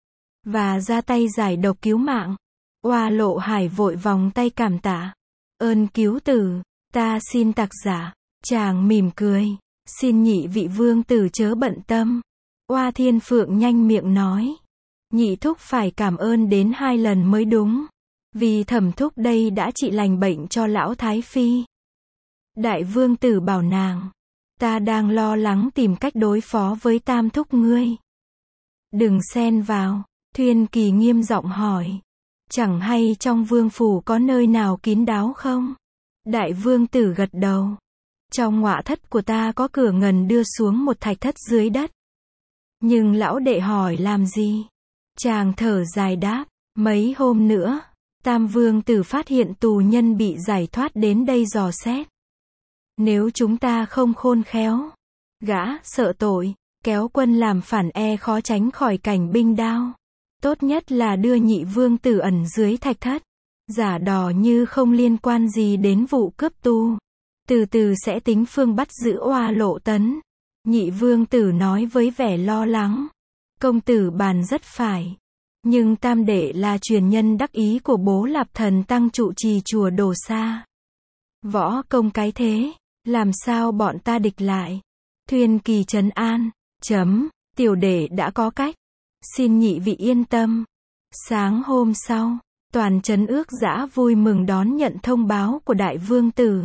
Và ra tay giải độc cứu mạng. Oa Lộ Hải vội vòng tay cảm tạ. Ơn cứu tử, ta xin tặc giả. Chàng mỉm cười. Xin nhị vị vương tử chớ bận tâm. Oa Thiên Phượng nhanh miệng nói. Nhị thúc phải cảm ơn đến hai lần mới đúng. Vì Thẩm thúc đây đã trị lành bệnh cho lão Thái Phi. Đại vương tử bảo nàng. Ta đang lo lắng tìm cách đối phó với tam thúc ngươi. Đừng xen vào. Thuyên Kỳ nghiêm giọng hỏi. Chẳng hay trong vương phủ có nơi nào kín đáo không? Đại vương tử gật đầu. Trong ngọa thất của ta có cửa ngầm đưa xuống một thạch thất dưới đất. Nhưng lão đệ hỏi làm gì? Chàng thở dài đáp. Mấy hôm nữa, tam vương tử phát hiện tù nhân bị giải thoát đến đây dò xét. Nếu chúng ta không khôn khéo, gã sợ tội, kéo quân làm phản e khó tránh khỏi cảnh binh đao. Tốt nhất là đưa nhị vương tử ẩn dưới thạch thất, giả đò như không liên quan gì đến vụ cướp tu. Từ từ sẽ tính phương bắt giữ Oa Lộ Tấn. Nhị vương tử nói với vẻ lo lắng. Công tử bàn rất phải. Nhưng tam đệ là truyền nhân đắc ý của bố Lạp Thần Tăng trụ trì chùa Đồ Sa. Võ công cái thế, làm sao bọn ta địch lại? Thuyên Kỳ trấn an. Chấm, tiểu đệ đã có cách. Xin nhị vị yên tâm. Sáng hôm sau, toàn trấn ước dã vui mừng đón nhận thông báo của đại vương tử.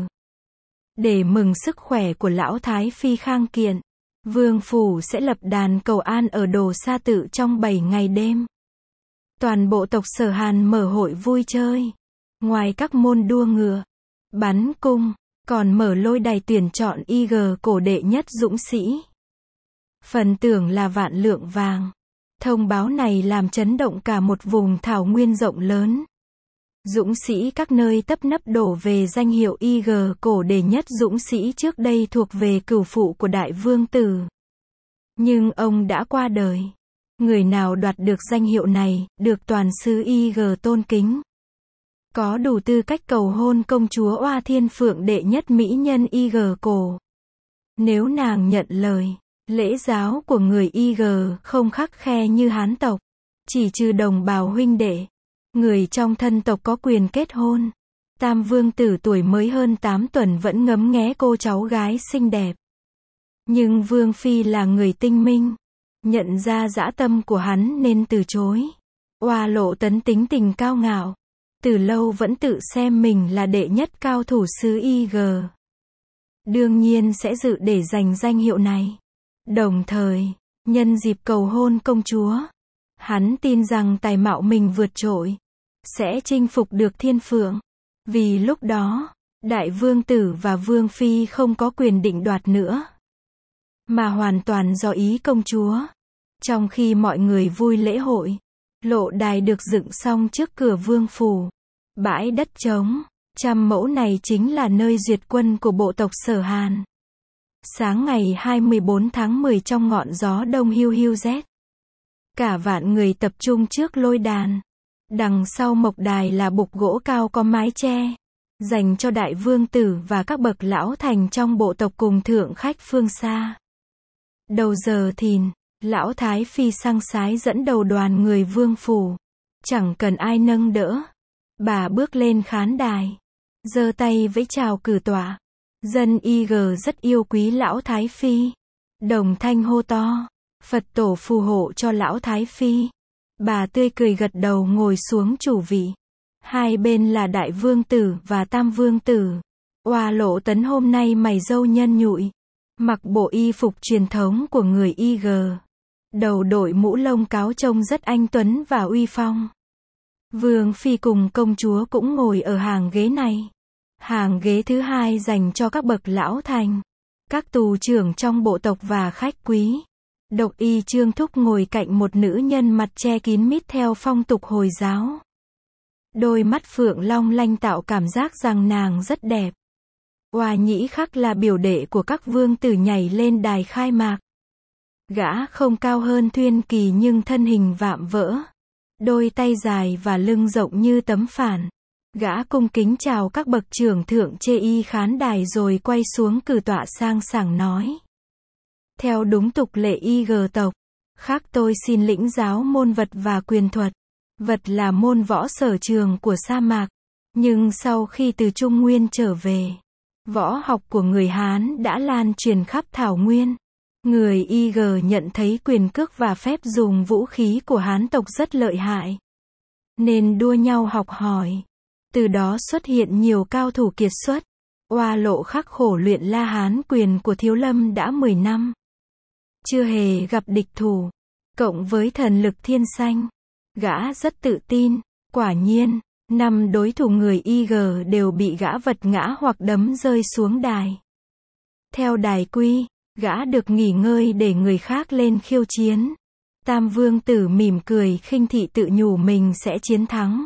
Để mừng sức khỏe của lão Thái Phi khang kiện, vương phủ sẽ lập đàn cầu an ở Đồ Sa tự trong bảy ngày đêm. Toàn bộ tộc Sở Hàn mở hội vui chơi. Ngoài các môn đua ngựa, bắn cung, còn mở lôi đài tuyển chọn i giê cổ đệ nhất dũng sĩ. Phần tưởng là vạn lượng vàng. Thông báo này làm chấn động cả một vùng thảo nguyên rộng lớn. Dũng sĩ các nơi tấp nập đổ về danh hiệu i giê cổ đệ nhất dũng sĩ trước đây thuộc về cửu phụ của đại vương tử. Nhưng ông đã qua đời. Người nào đoạt được danh hiệu này, được toàn xứ i giê tôn kính. Có đủ tư cách cầu hôn công chúa Oa Thiên Phượng đệ nhất mỹ nhân i giê cổ. Nếu nàng nhận lời, lễ giáo của người i giê không khắt khe như Hán tộc. Chỉ trừ đồng bào huynh đệ, người trong thân tộc có quyền kết hôn. Tam vương tử tuổi mới hơn tám tuần vẫn ngấm nghé cô cháu gái xinh đẹp. Nhưng vương phi là người tinh minh. Nhận ra dã tâm của hắn nên từ chối. Oa Lộ Tấn tính tình cao ngạo. Từ lâu vẫn tự xem mình là đệ nhất cao thủ xứ i giê. Đương nhiên sẽ dự để giành danh hiệu này. Đồng thời, nhân dịp cầu hôn công chúa, hắn tin rằng tài mạo mình vượt trội, sẽ chinh phục được Thiên Phượng. Vì lúc đó, đại vương tử và vương phi không có quyền định đoạt nữa, mà hoàn toàn do ý công chúa. Trong khi mọi người vui lễ hội, lộ đài được dựng xong trước cửa vương phủ. Bãi đất trống, trăm mẫu này chính là nơi duyệt quân của bộ tộc Sở Hàn. Sáng ngày hai mươi bốn tháng mười trong ngọn gió đông hiu hiu rét, cả vạn người tập trung trước lôi đàn. Đằng sau mộc đài là bục gỗ cao có mái che, dành cho đại vương tử và các bậc lão thành trong bộ tộc cùng thượng khách phương xa. Đầu giờ thìn, lão Thái Phi sang sái dẫn đầu đoàn người vương phủ. Chẳng cần ai nâng đỡ. Bà bước lên khán đài, giơ tay vẫy chào cử tọa. Dân i giê rất yêu quý lão Thái Phi. Đồng thanh hô to, Phật tổ phù hộ cho lão Thái Phi. Bà tươi cười gật đầu ngồi xuống chủ vị. Hai bên là đại vương tử và tam vương tử. Oa Lộ Tấn hôm nay mày râu nhân nhụi, mặc bộ y phục truyền thống của người i giê. Đầu đội mũ lông cáo trông rất anh tuấn và uy phong. Vương phi cùng công chúa cũng ngồi ở hàng ghế này. Hàng ghế thứ hai dành cho các bậc lão thành, các tù trưởng trong bộ tộc và khách quý. Độc y Trương Thúc ngồi cạnh một nữ nhân mặt che kín mít theo phong tục Hồi giáo. Đôi mắt phượng long lanh tạo cảm giác rằng nàng rất đẹp. Oa Nhĩ Khắc là biểu đệ của các vương tử nhảy lên đài khai mạc. Gã không cao hơn Thuyên Kỳ nhưng thân hình vạm vỡ. Đôi tay dài và lưng rộng như tấm phản. Gã cung kính chào các bậc trưởng thượng chê y khán đài rồi quay xuống cử tọa sang sảng nói. Theo đúng tục lệ y giê tộc, khác tôi xin lĩnh giáo môn vật và quyền thuật. Vật là môn võ sở trường của sa mạc. Nhưng sau khi từ Trung Nguyên trở về, võ học của người Hán đã lan truyền khắp thảo nguyên. Người i giê nhận thấy quyền cước và phép dùng vũ khí của Hán tộc rất lợi hại, nên đua nhau học hỏi. Từ đó xuất hiện nhiều cao thủ kiệt xuất. Oa Lộ khắc khổ luyện La Hán quyền của Thiếu Lâm đã mười năm. Chưa hề gặp địch thủ. Cộng với thần lực thiên sanh, gã rất tự tin. Quả nhiên, năm đối thủ người i giê đều bị gã vật ngã hoặc đấm rơi xuống đài. Theo đài quy, gã được nghỉ ngơi để người khác lên khiêu chiến. Tam vương tử mỉm cười khinh thị tự nhủ mình sẽ chiến thắng.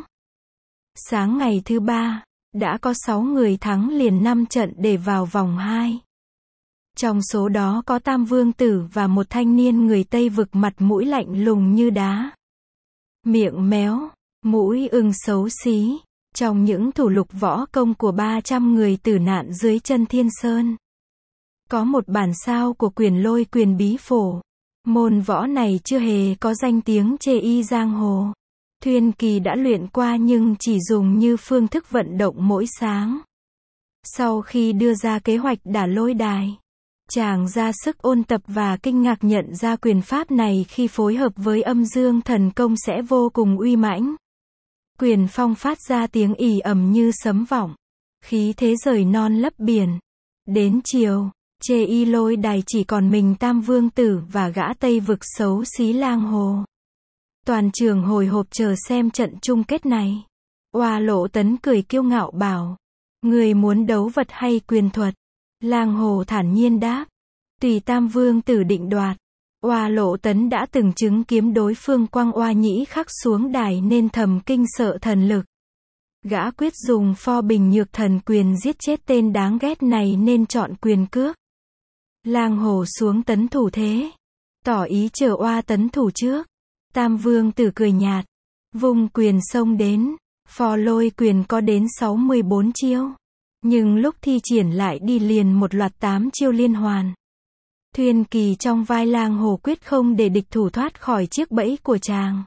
Sáng ngày thứ ba, đã có sáu người thắng liền năm trận để vào vòng hai. Trong số đó có tam vương tử và một thanh niên người Tây vực mặt mũi lạnh lùng như đá. Miệng méo, mũi ưng xấu xí, Trong những thủ lục võ công của ba trăm người tử nạn dưới chân Thiên Sơn, có một bản sao của Quyền Lôi Quyền Bí Phổ. Môn võ này chưa hề có danh tiếng chê y giang hồ. Thuyên Kỳ đã luyện qua nhưng chỉ dùng như phương thức vận động mỗi sáng. Sau khi đưa ra kế hoạch đả lôi đài, chàng ra sức ôn tập và kinh ngạc nhận ra quyền pháp này khi phối hợp với âm dương thần công sẽ vô cùng uy mãnh. Quyền phong phát ra tiếng ì ầm như sấm vọng, khí thế rời non lấp biển. Đến chiều, chê y lôi đài chỉ còn mình Tam Vương Tử và gã Tây Vực xấu xí Lang Hồ. Toàn trường hồi hộp chờ xem trận chung kết này. Oa Lộ Tấn cười kiêu ngạo bảo, người muốn đấu vật hay quyền thuật? Lang Hồ thản nhiên đáp, tùy Tam Vương Tử định đoạt. Oa Lộ Tấn đã từng chứng kiến đối phương quăng oa nhĩ khắc xuống đài nên thầm kinh sợ thần lực. Gã quyết dùng pho bình nhược thần quyền giết chết tên đáng ghét này nên chọn quyền cước. Lang Hồ xuống tấn thủ thế, tỏ ý chờ Oa tấn thủ trước. Tam Vương Tử cười nhạt, vung quyền xông đến. Phò lôi quyền có đến sáu mươi bốn chiêu, nhưng lúc thi triển lại đi liền một loạt tám chiêu liên hoàn. Thuyên Kỳ trong vai Lang Hồ quyết không để địch thủ thoát khỏi chiếc bẫy của chàng,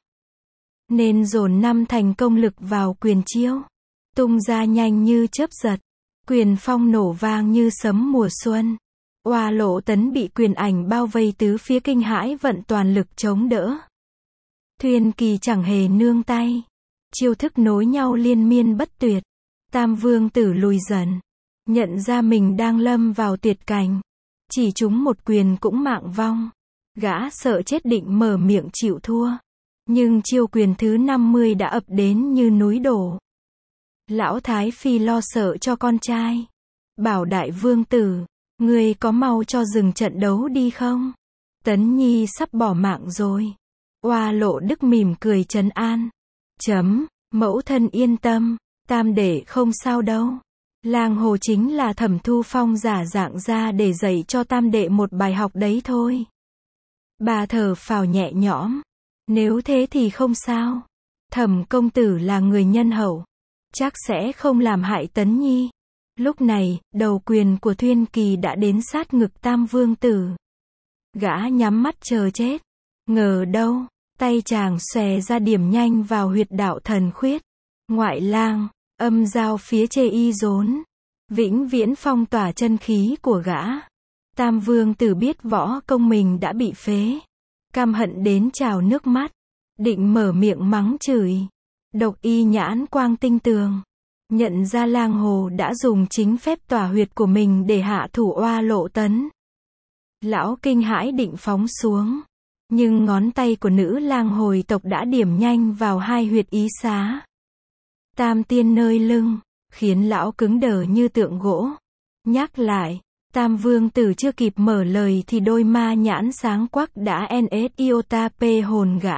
nên dồn năm thành công lực vào quyền chiêu, tung ra nhanh như chớp giật. Quyền phong nổ vang như sấm mùa xuân. Oa Lộ Tấn bị quyền ảnh bao vây tứ phía kinh hãi vận toàn lực chống đỡ. Thuyên Kỳ chẳng hề nương tay, chiêu thức nối nhau liên miên bất tuyệt. Tam Vương Tử lùi dần, nhận ra mình đang lâm vào tuyệt cảnh, chỉ trúng một quyền cũng mạng vong. Gã sợ chết định mở miệng chịu thua, nhưng chiêu quyền thứ năm mươi đã ập đến như núi đổ. Lão Thái Phi lo sợ cho con trai, bảo Đại Vương Tử, ngươi có mau cho dừng trận đấu đi không? Tấn Nhi sắp bỏ mạng rồi. Oa Lộ Đức mỉm cười trấn an, chấm, mẫu thân yên tâm, tam đệ không sao đâu. Lang Hồ chính là Thẩm Thu Phong giả dạng ra để dạy cho tam đệ một bài học đấy thôi. Bà thở phào nhẹ nhõm, nếu thế thì không sao. Thẩm công tử là người nhân hậu, chắc sẽ không làm hại Tấn Nhi. Lúc này, đầu quyền của Thuyên Kỳ đã đến sát ngực Tam Vương Tử. Gã nhắm mắt chờ chết. Ngờ đâu, tay chàng xòe ra điểm nhanh vào huyệt đạo thần khuyết. Ngoại lang, âm giao phía chê y rốn, vĩnh viễn phong tỏa chân khí của gã. Tam Vương Tử biết võ công mình đã bị phế, căm hận đến trào nước mắt, định mở miệng mắng chửi. Độc y nhãn quang tinh tường, nhận ra Lang Hồ đã dùng chính phép tỏa huyệt của mình để hạ thủ Oa Lộ Tấn. Lão kinh hãi định phóng xuống, nhưng ngón tay của nữ lang hồi tộc đã điểm nhanh vào hai huyệt ý xá, tam tiên nơi lưng, khiến lão cứng đờ như tượng gỗ. Nhắc lại, Tam Vương Tử chưa kịp mở lời thì đôi ma nhãn sáng quắc đã ns iota p hồn gã.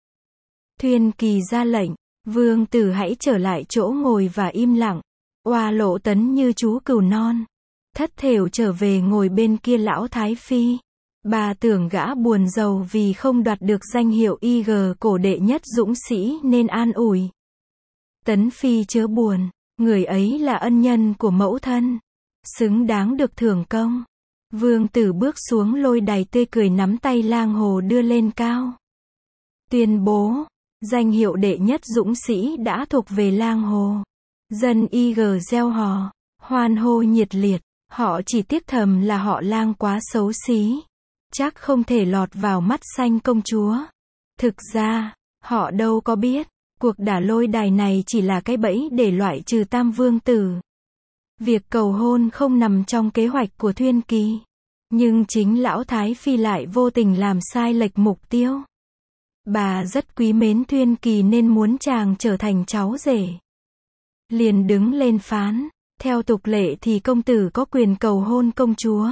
Thuyên Kỳ ra lệnh, Vương Tử hãy trở lại chỗ ngồi và im lặng. Oa Lộ Tấn như chú cừu non, thất thểu trở về ngồi bên kia lão Thái Phi. Bà tưởng gã buồn rầu vì không đoạt được danh hiệu i giê cổ đệ nhất dũng sĩ nên an ủi. Tấn Phi chớ buồn, người ấy là ân nhân của mẫu thân, xứng đáng được thưởng công. Vương Tử bước xuống lôi đài tươi cười nắm tay Lang Hồ đưa lên cao, tuyên bố, danh hiệu đệ nhất dũng sĩ đã thuộc về Lang Hồ. Dân i giê reo hò, hoan hô nhiệt liệt. Họ chỉ tiếc thầm là họ Lang quá xấu xí, chắc không thể lọt vào mắt xanh công chúa. Thực ra, họ đâu có biết, cuộc đả lôi đài này chỉ là cái bẫy để loại trừ Tam Vương Tử. Việc cầu hôn không nằm trong kế hoạch của Thuyên Kỳ, nhưng chính lão Thái Phi lại vô tình làm sai lệch mục tiêu. Bà rất quý mến Thuyên Kỳ nên muốn chàng trở thành cháu rể. Liền đứng lên phán, theo tục lệ thì công tử có quyền cầu hôn công chúa.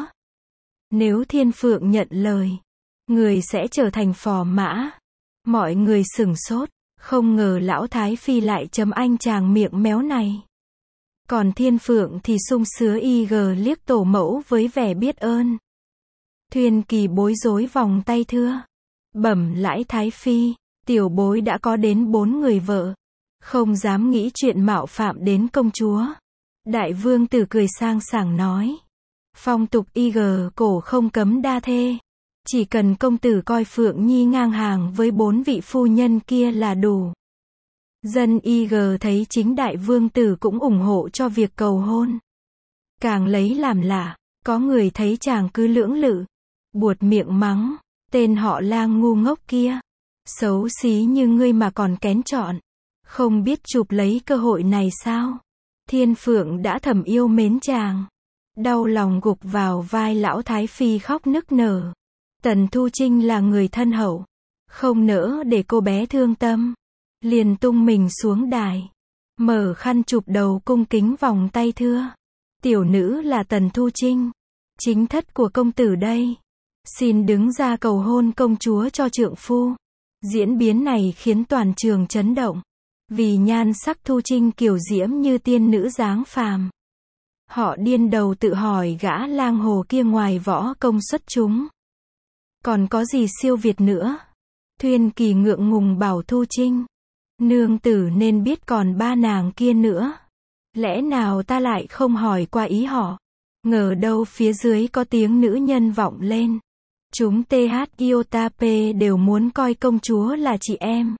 Nếu Thiên Phượng nhận lời, người sẽ trở thành phò mã. Mọi người sửng sốt, không ngờ lão Thái Phi lại chấm anh chàng miệng méo này. Còn Thiên Phượng thì sung sứa y giê liếc tổ mẫu với vẻ biết ơn. Thuyên Kỳ bối rối vòng tay thưa, bẩm lãi Thái Phi, tiểu bối đã có đến bốn người vợ, không dám nghĩ chuyện mạo phạm đến công chúa. Đại vương tử cười sang sảng nói. Phong tục y gờ cổ không cấm đa thê. Chỉ cần công tử coi Phượng Nhi ngang hàng với bốn vị phu nhân kia là đủ. Dân y gờ thấy chính đại vương tử cũng ủng hộ cho việc cầu hôn. Càng lấy làm lạ, có người thấy chàng cứ lưỡng lự, buột miệng mắng, tên họ Lang ngu ngốc kia. Xấu xí như ngươi mà còn kén chọn. Không biết chụp lấy cơ hội này sao? Thiên Phượng đã thầm yêu mến chàng. Đau lòng gục vào vai lão Thái Phi khóc nức nở. Tần Thu Trinh là người thân hậu. Không nỡ để cô bé thương tâm. Liền tung mình xuống đài. Mở khăn chụp đầu cung kính vòng tay thưa. Tiểu nữ là Tần Thu Trinh. Chính thất của công tử đây. Xin đứng ra cầu hôn công chúa cho trượng phu. Diễn biến này khiến toàn trường chấn động. Vì nhan sắc Thu Trinh kiều diễm như tiên nữ dáng phàm. Họ điên đầu tự hỏi gã lang hồ kia ngoài võ công xuất chúng. Còn có gì siêu việt nữa? Thuyên Kỳ ngượng ngùng bảo Thu Trinh. Nương tử nên biết còn ba nàng kia nữa. Lẽ nào ta lại không hỏi qua ý họ? Ngờ đâu phía dưới có tiếng nữ nhân vọng lên. Chúng tê hát Iotape đều muốn coi công chúa là chị em.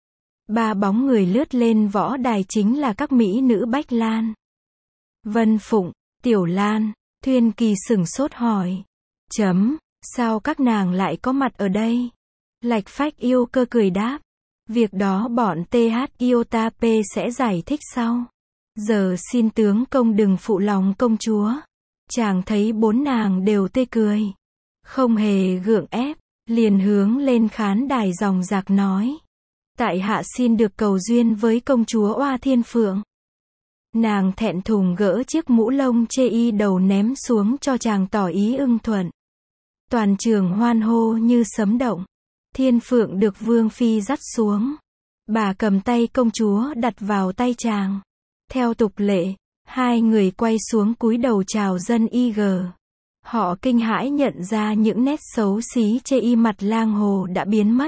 Ba bóng người lướt lên võ đài chính là các mỹ nữ Bách Lan, Vân Phụng, Tiểu Lan. Thuyên Kỳ sửng sốt hỏi. Chấm, sao các nàng lại có mặt ở đây? Lạch Phách yêu cơ cười đáp. Việc đó bọn tê hát Iotape sẽ giải thích sau. Giờ xin tướng công đừng phụ lòng công chúa. Chàng thấy bốn nàng đều tê cười. Không hề gượng ép, liền hướng lên khán đài dòng dạc nói. Tại hạ xin được cầu duyên với công chúa Oa Thiên Phượng. Nàng thẹn thùng gỡ chiếc mũ lông chê y đầu ném xuống cho chàng tỏ ý ưng thuận. Toàn trường hoan hô như sấm động. Thiên Phượng được Vương Phi dắt xuống. Bà cầm tay công chúa đặt vào tay chàng. Theo tục lệ, hai người quay xuống cúi đầu chào dân y gờ. Họ kinh hãi nhận ra những nét xấu xí chê y mặt lang hồ đã biến mất.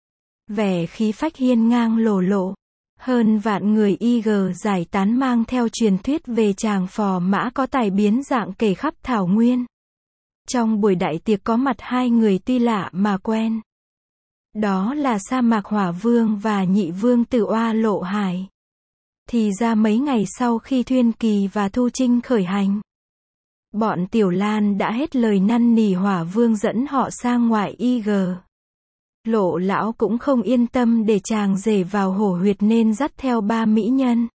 Vẻ khí phách hiên ngang lồ lộ. Hơn vạn người y gờ giải tán mang theo truyền thuyết về chàng phò mã có tài biến dạng kể khắp thảo nguyên. Trong buổi đại tiệc có mặt hai người tuy lạ mà quen. Đó là Sa Mạc Hỏa Vương và Nhị Vương Tử Oa Lộ Hải. Thì ra mấy ngày sau khi Thuyên Kỳ và Thu Trinh khởi hành, bọn Tiểu Lan đã hết lời năn nỉ Hỏa Vương dẫn họ sang ngoại y gờ. Lộ lão cũng không yên tâm để chàng rể vào hổ huyệt nên dắt theo ba mỹ nhân.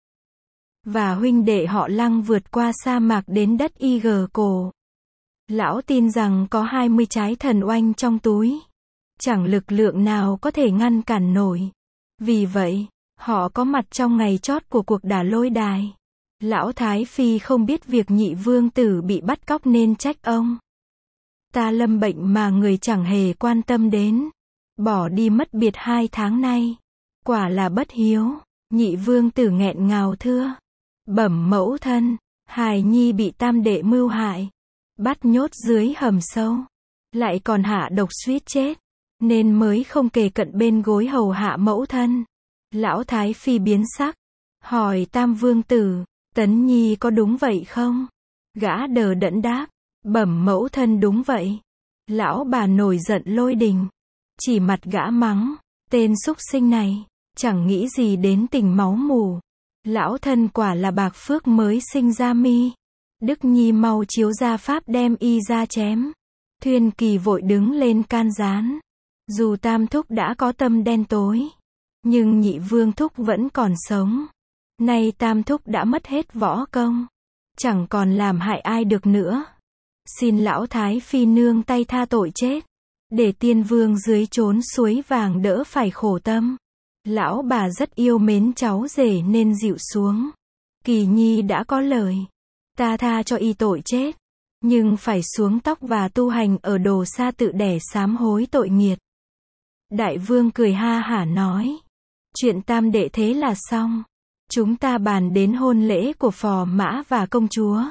Và huynh đệ họ Lăng vượt qua sa mạc đến đất y gờ cổ. Lão tin rằng có hai mươi trái thần oanh trong túi. Chẳng lực lượng nào có thể ngăn cản nổi. Vì vậy, họ có mặt trong ngày chót của cuộc đả lôi đài. Lão Thái Phi không biết việc Nhị Vương Tử bị bắt cóc nên trách ông. Ta lâm bệnh mà người chẳng hề quan tâm đến. Bỏ đi mất biệt hai tháng nay. Quả là bất hiếu. Nhị Vương Tử nghẹn ngào thưa. Bẩm mẫu thân, hài nhi bị tam đệ mưu hại. Bắt nhốt dưới hầm sâu. Lại còn hạ độc suýt chết. Nên mới không kề cận bên gối hầu hạ mẫu thân. Lão Thái Phi biến sắc. Hỏi Tam Vương Tử, Tấn Nhi có đúng vậy không? Gã đờ đẫn đáp. Bẩm mẫu thân đúng vậy. Lão bà nổi giận lôi đình. Chỉ mặt gã mắng. Tên súc sinh này. Chẳng nghĩ gì đến tình máu mù. Lão thân quả là bạc phước mới sinh ra mi. Đức Nhi mau chiếu ra pháp đem y ra chém. Thuyên Kỳ vội đứng lên can gián. Dù Tam Thúc đã có tâm đen tối. Nhưng Nhị Vương Thúc vẫn còn sống. Nay Tam Thúc đã mất hết võ công. Chẳng còn làm hại ai được nữa. Xin lão Thái Phi nương tay tha tội chết. Để tiên vương dưới chốn suối vàng đỡ phải khổ tâm. Lão bà rất yêu mến cháu rể nên dịu xuống. Kỳ Nhi đã có lời. Ta tha cho y tội chết. Nhưng phải xuống tóc và tu hành ở Đồ Sa tự đẻ sám hối tội nghiệt. Đại vương cười ha hả nói. Chuyện tam đệ thế là xong. Chúng ta bàn đến hôn lễ của phò mã và công chúa.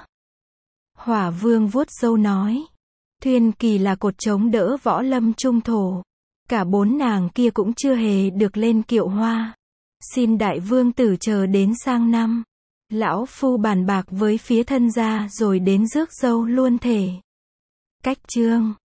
Hỏa Vương vuốt râu nói. Thuyên Kỳ là cột chống đỡ võ lâm trung thổ. Cả bốn nàng kia cũng chưa hề được lên kiệu hoa. Xin đại vương tử chờ đến sang năm. Lão phu bàn bạc với phía thân gia rồi đến rước dâu luôn thể. Cách chương